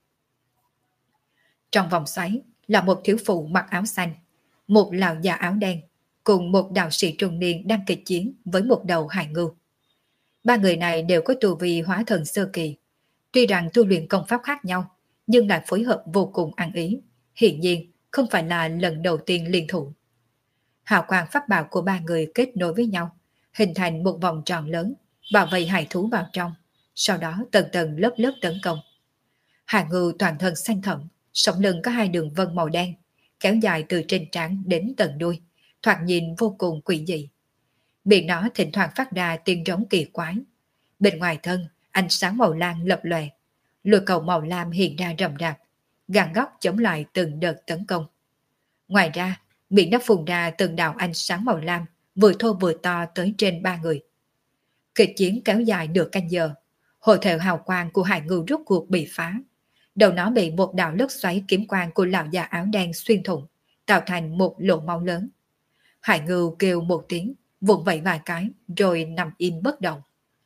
Trong vòng xoáy là một thiếu phụ mặc áo xanh, một lão già áo đen, cùng một đạo sĩ trung niên đang kịch chiến với một đầu hải ngưu. Ba người này đều có tu vi hóa thần sơ kỳ. Tuy rằng tu luyện công pháp khác nhau, nhưng lại phối hợp vô cùng ăn ý. Hiển nhiên, không phải là lần đầu tiên liên thủ. Hào quang pháp bảo của ba người kết nối với nhau, hình thành một vòng tròn lớn, bảo vệ hải thú vào trong, sau đó tầng tầng lớp lớp tấn công. Hải ngưu toàn thân xanh thẫm, sống lưng có hai đường vân màu đen, kéo dài từ trên trán đến tận đuôi, thoạt nhìn vô cùng quỷ dị. Miệng nó thỉnh thoảng phát ra tiếng rống kỳ quái. Bên ngoài thân, ánh sáng màu lam lập lòe, lùi cầu màu lam hiện ra rầm rạp, gàn góc chống lại từng đợt tấn công. Ngoài ra, miệng nó phun ra từng đạo ánh sáng màu lam, vừa thô vừa to tới trên ba người. Kịch chiến kéo dài nửa canh giờ, hộ thể hào quang của hải ngưu rốt cuộc bị phá. Đầu nó bị một đạo lốc xoáy kiếm quang của lão già áo đen xuyên thủng, tạo thành một lỗ máu lớn. Hải ngưu kêu một tiếng, vùng vẫy vài cái, rồi nằm im bất động.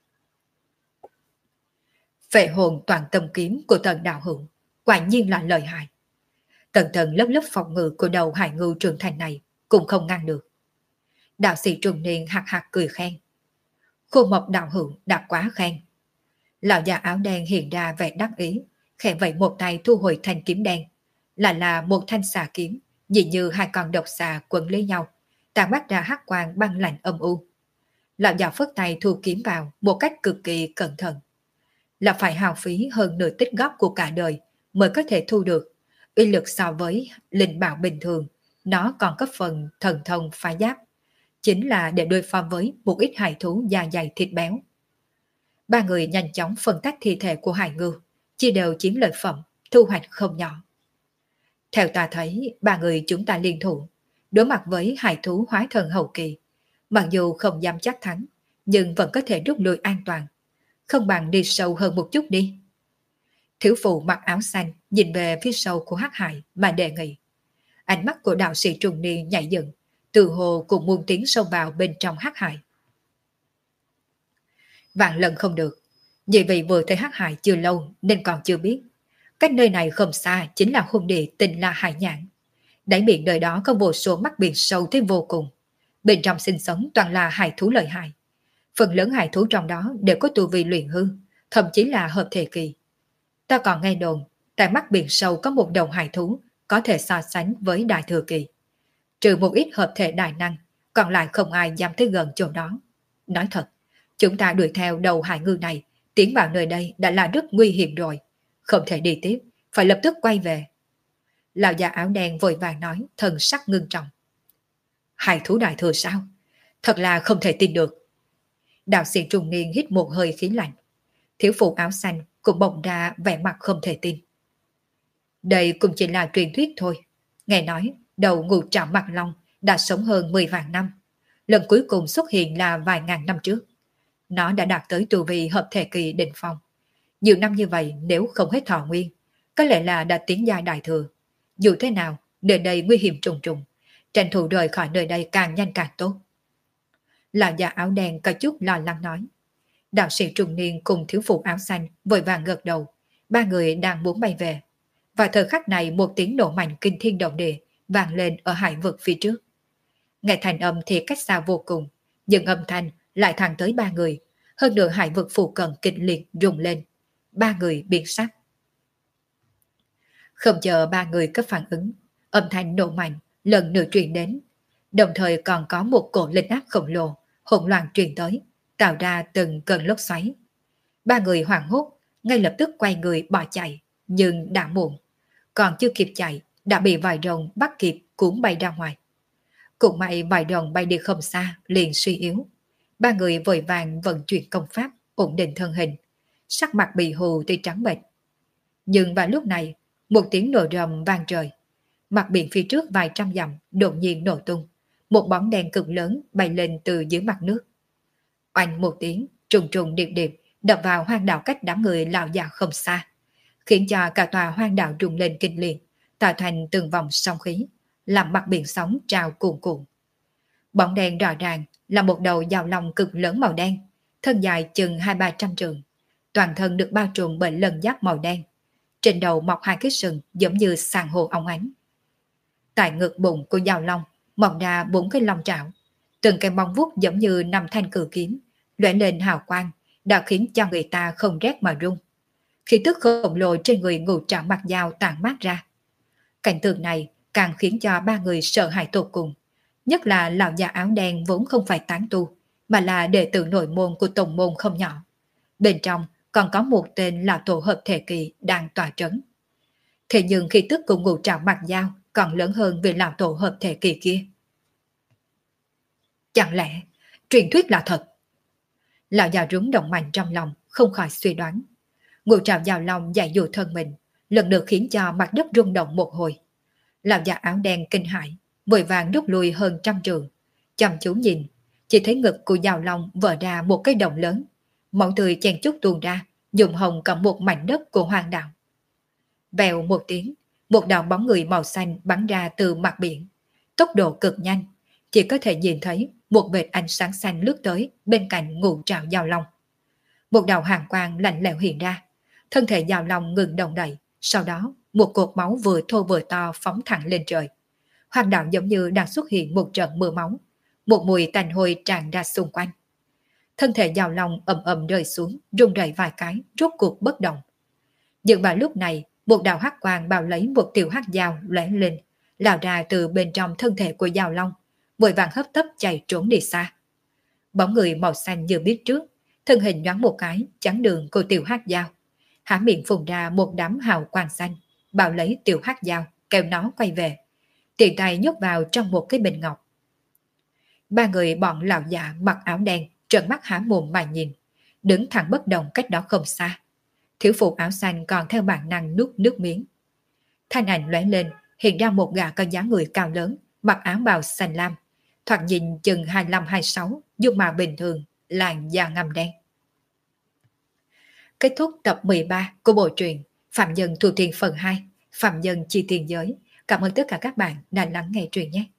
Phệ hồn toàn tâm kiếm của Tần đạo hữu quả nhiên là lợi hại. Tầng tầng lớp lớp phòng ngự của đầu hải ngưu trưởng thành này cũng không ngăn được. Đạo sĩ trung niên hạc hạc cười khen. Khô Mộc đạo hữu đã quá khen. Lão già áo đen hiện ra vẻ đắc ý, khẽ vẫy một tay thu hồi thanh kiếm đen, là là một thanh xà kiếm, dường như hai con độc xà quấn lấy nhau, tàn mắt ra hắc quang băng lạnh âm u. Lão già phất tay thu kiếm vào một cách cực kỳ cẩn thận. Là phải hao phí hơn nửa tích góp của cả đời mới có thể thu được. Uy lực so với linh bảo bình thường, nó còn có phần thần thông phá giáp, chính là để đối phó với một ít hải thú da dày thịt béo. Ba người nhanh chóng phân tách thi thể của hải ngưu, chia đều chiếm lợi phẩm, thu hoạch không nhỏ. Theo ta thấy, ba người chúng ta liên thủ, đối mặt với hải thú hóa thần hậu kỳ, mặc dù không dám chắc thắng, nhưng vẫn có thể rút lui an toàn. Không bằng đi sâu hơn một chút đi. Thiếu phụ mặc áo xanh nhìn về phía sâu của hắc hải mà đề nghị. Ánh mắt của đạo sĩ trung niên nhảy dựng, từ hồ cùng muôn tiếng sâu vào bên trong hắc hải. Vạn lần không được, vì vậy vừa thấy hắc hải chưa lâu nên còn chưa biết. Cách nơi này không xa chính là hung địa Tinh La Hải Nhãn. Đáy biển đời đó có vô số mắt biển sâu tới vô cùng. Bên trong sinh sống toàn là hải thú lợi hại. Phần lớn hải thú trong đó đều có tu vi luyện hư, thậm chí là hợp thể kỳ. Ta còn nghe đồn, tại mắt biển sâu có một đầu hải thú có thể so sánh với đại thừa kỳ. Trừ một ít hợp thể đại năng, còn lại không ai dám tới gần chỗ đó. Nói thật, chúng ta đuổi theo đầu hải ngư này, tiến vào nơi đây đã là rất nguy hiểm rồi. Không thể đi tiếp, phải lập tức quay về. Lão già áo đen vội vàng nói, thần sắc ngưng trọng. Hải thú đại thừa sao? Thật là không thể tin được. Đạo sĩ trung niên hít một hơi khí lạnh. Thiếu phụ áo xanh cũng bỗng ra vẻ mặt không thể tin. Đây cũng chỉ là truyền thuyết thôi. Nghe nói đầu ngũ trảo mặt long đã sống hơn mười vạn năm. Lần cuối cùng xuất hiện là vài ngàn năm trước. Nó đã đạt tới tu vi hợp thể kỳ đỉnh phong. Nhiều năm như vậy nếu không hết thọ nguyên, có lẽ là đã tiến giai đại thừa. Dù thế nào, nơi đây nguy hiểm trùng trùng, tranh thủ rời khỏi nơi đây càng nhanh càng tốt. Lão già áo đen có chút lo lắng nói. Đạo sĩ trung niên cùng thiếu phụ áo xanh vội vàng gật đầu. Ba người đang muốn bay về. Và thời khắc này một tiếng nổ mạnh kinh thiên động địa vang lên ở hải vực phía trước. Nghe thành âm thì cách xa vô cùng, nhưng âm thanh lại thẳng tới ba người. Hơn nữa hải vực phụ cận kịch liệt rung lên. Ba người biến sắc. Không chờ ba người có phản ứng, âm thanh nổ mạnh lần nữa truyền đến. Đồng thời còn có một cổ linh áp khổng lồ hỗn loạn truyền tới, tạo ra từng cơn lốc xoáy. Ba người hoảng hốt, ngay lập tức quay người bỏ chạy, nhưng đã muộn. Còn chưa kịp chạy, đã bị vài rồng bắt kịp cuốn bay ra ngoài. Cũng may vài rồng bay đi không xa, liền suy yếu. Ba người vội vàng vận chuyển công pháp, ổn định thân hình. Sắc mặt bị hù thì trắng bệch. Nhưng vào lúc này, một tiếng nổ rầm vang trời. Mặt biển phía trước vài trăm dặm đột nhiên nổ tung. Một bóng đen cực lớn bay lên từ dưới mặt nước. Oanh một tiếng, trùng trùng điệp điệp đập vào hoang đảo cách đám người lão già không xa, khiến cho cả tòa hoang đảo rung lên kinh liệt, tạo thành từng vòng sóng khí, làm mặt biển sóng trào cuồn cuộn. Bóng đen rõ ràng là một đầu dao long cực lớn màu đen, thân dài chừng hai ba trăm trượng, toàn thân được bao trùm bởi lân giáp màu đen. Trên đầu mọc hai cái sừng giống như sàn hồ óng ánh. Tại ngực bụng của dao long mọc ra bốn cái long trảo, từng cái móng vuốt giống như năm thanh cử kiếm, lóe lên hào quang, đã khiến cho người ta không rét mà run. Khí tức khổng lồ trên người ngũ trảo mặt dao tản mát ra. Cảnh tượng này càng khiến cho ba người sợ hãi tột cùng, nhất là lão già áo đen vốn không phải tán tu, mà là đệ tử nội môn của tổng môn không nhỏ. Bên trong còn có một tên lão tổ hợp thể kỳ đang tỏa trấn. Thế nhưng khí tức của ngũ trảo mặt dao còn lớn hơn về lão tổ hợp thể kỳ kia. Chẳng lẽ truyền thuyết là thật? Lão già rúng động mạnh trong lòng, không khỏi suy đoán. Ngũ trảo dao long dạy dụ thân mình, lần lượt khiến cho mặt đất rung động một hồi. Lão già áo đen kinh hãi, vội vàng rút lui hơn trăm trường, chăm chú nhìn, chỉ thấy ngực của dao long vỡ ra một cái động lớn, máu tươi chen chúc tuôn ra, nhuộm hồng cả một mảnh đất của hoang đảo. Vèo một tiếng, một đạo bóng người màu xanh bắn ra từ mặt biển, tốc độ cực nhanh, chỉ có thể nhìn thấy một vệt ánh sáng xanh lướt tới bên cạnh ngũ trảo dao long. Một đạo hàn quang lạnh lẽo hiện ra, thân thể dao long ngừng động đậy, sau đó một cột máu vừa thô vừa to phóng thẳng lên trời. Hoang đảo giống như đang xuất hiện một trận mưa máu, một mùi tanh hôi tràn ra xung quanh. Thân thể dao long ầm ầm rơi xuống, rung rẩy vài cái, rốt cuộc bất động. Nhưng vào lúc này, một đạo hắc quang bao lấy một tiểu hắc dao lóe lên, lao ra từ bên trong thân thể của dao long, vội vàng hấp tấp chạy trốn đi xa. Bóng người màu xanh như biết trước, thân hình nhoáng một cái chắn đường của tiểu hắc dao, há miệng phun ra một đám hào quang xanh, bao lấy tiểu hắc dao, kéo nó quay về, tiện tay nhốt vào trong một cái bình ngọc. Ba người bọn lão già mặc áo đen trợn mắt há mồm mà nhìn, đứng thẳng bất động cách đó không xa. Thiếu phụ áo xanh còn theo bản năng nuốt nước miếng. Thanh ảnh lóe lên, hiện ra một gã có dáng người cao lớn, mặc áo bào xanh lam, thoạt nhìn chừng hai lăm hai sáu, dung mạo bình thường, làn da ngăm đen. Kết thúc tập mười ba của bộ truyện Phạm Nhân Thu Tiền phần hai, Phạm Nhân Chi Tiền Giới. Cảm ơn tất cả các bạn đã lắng nghe truyện nhé.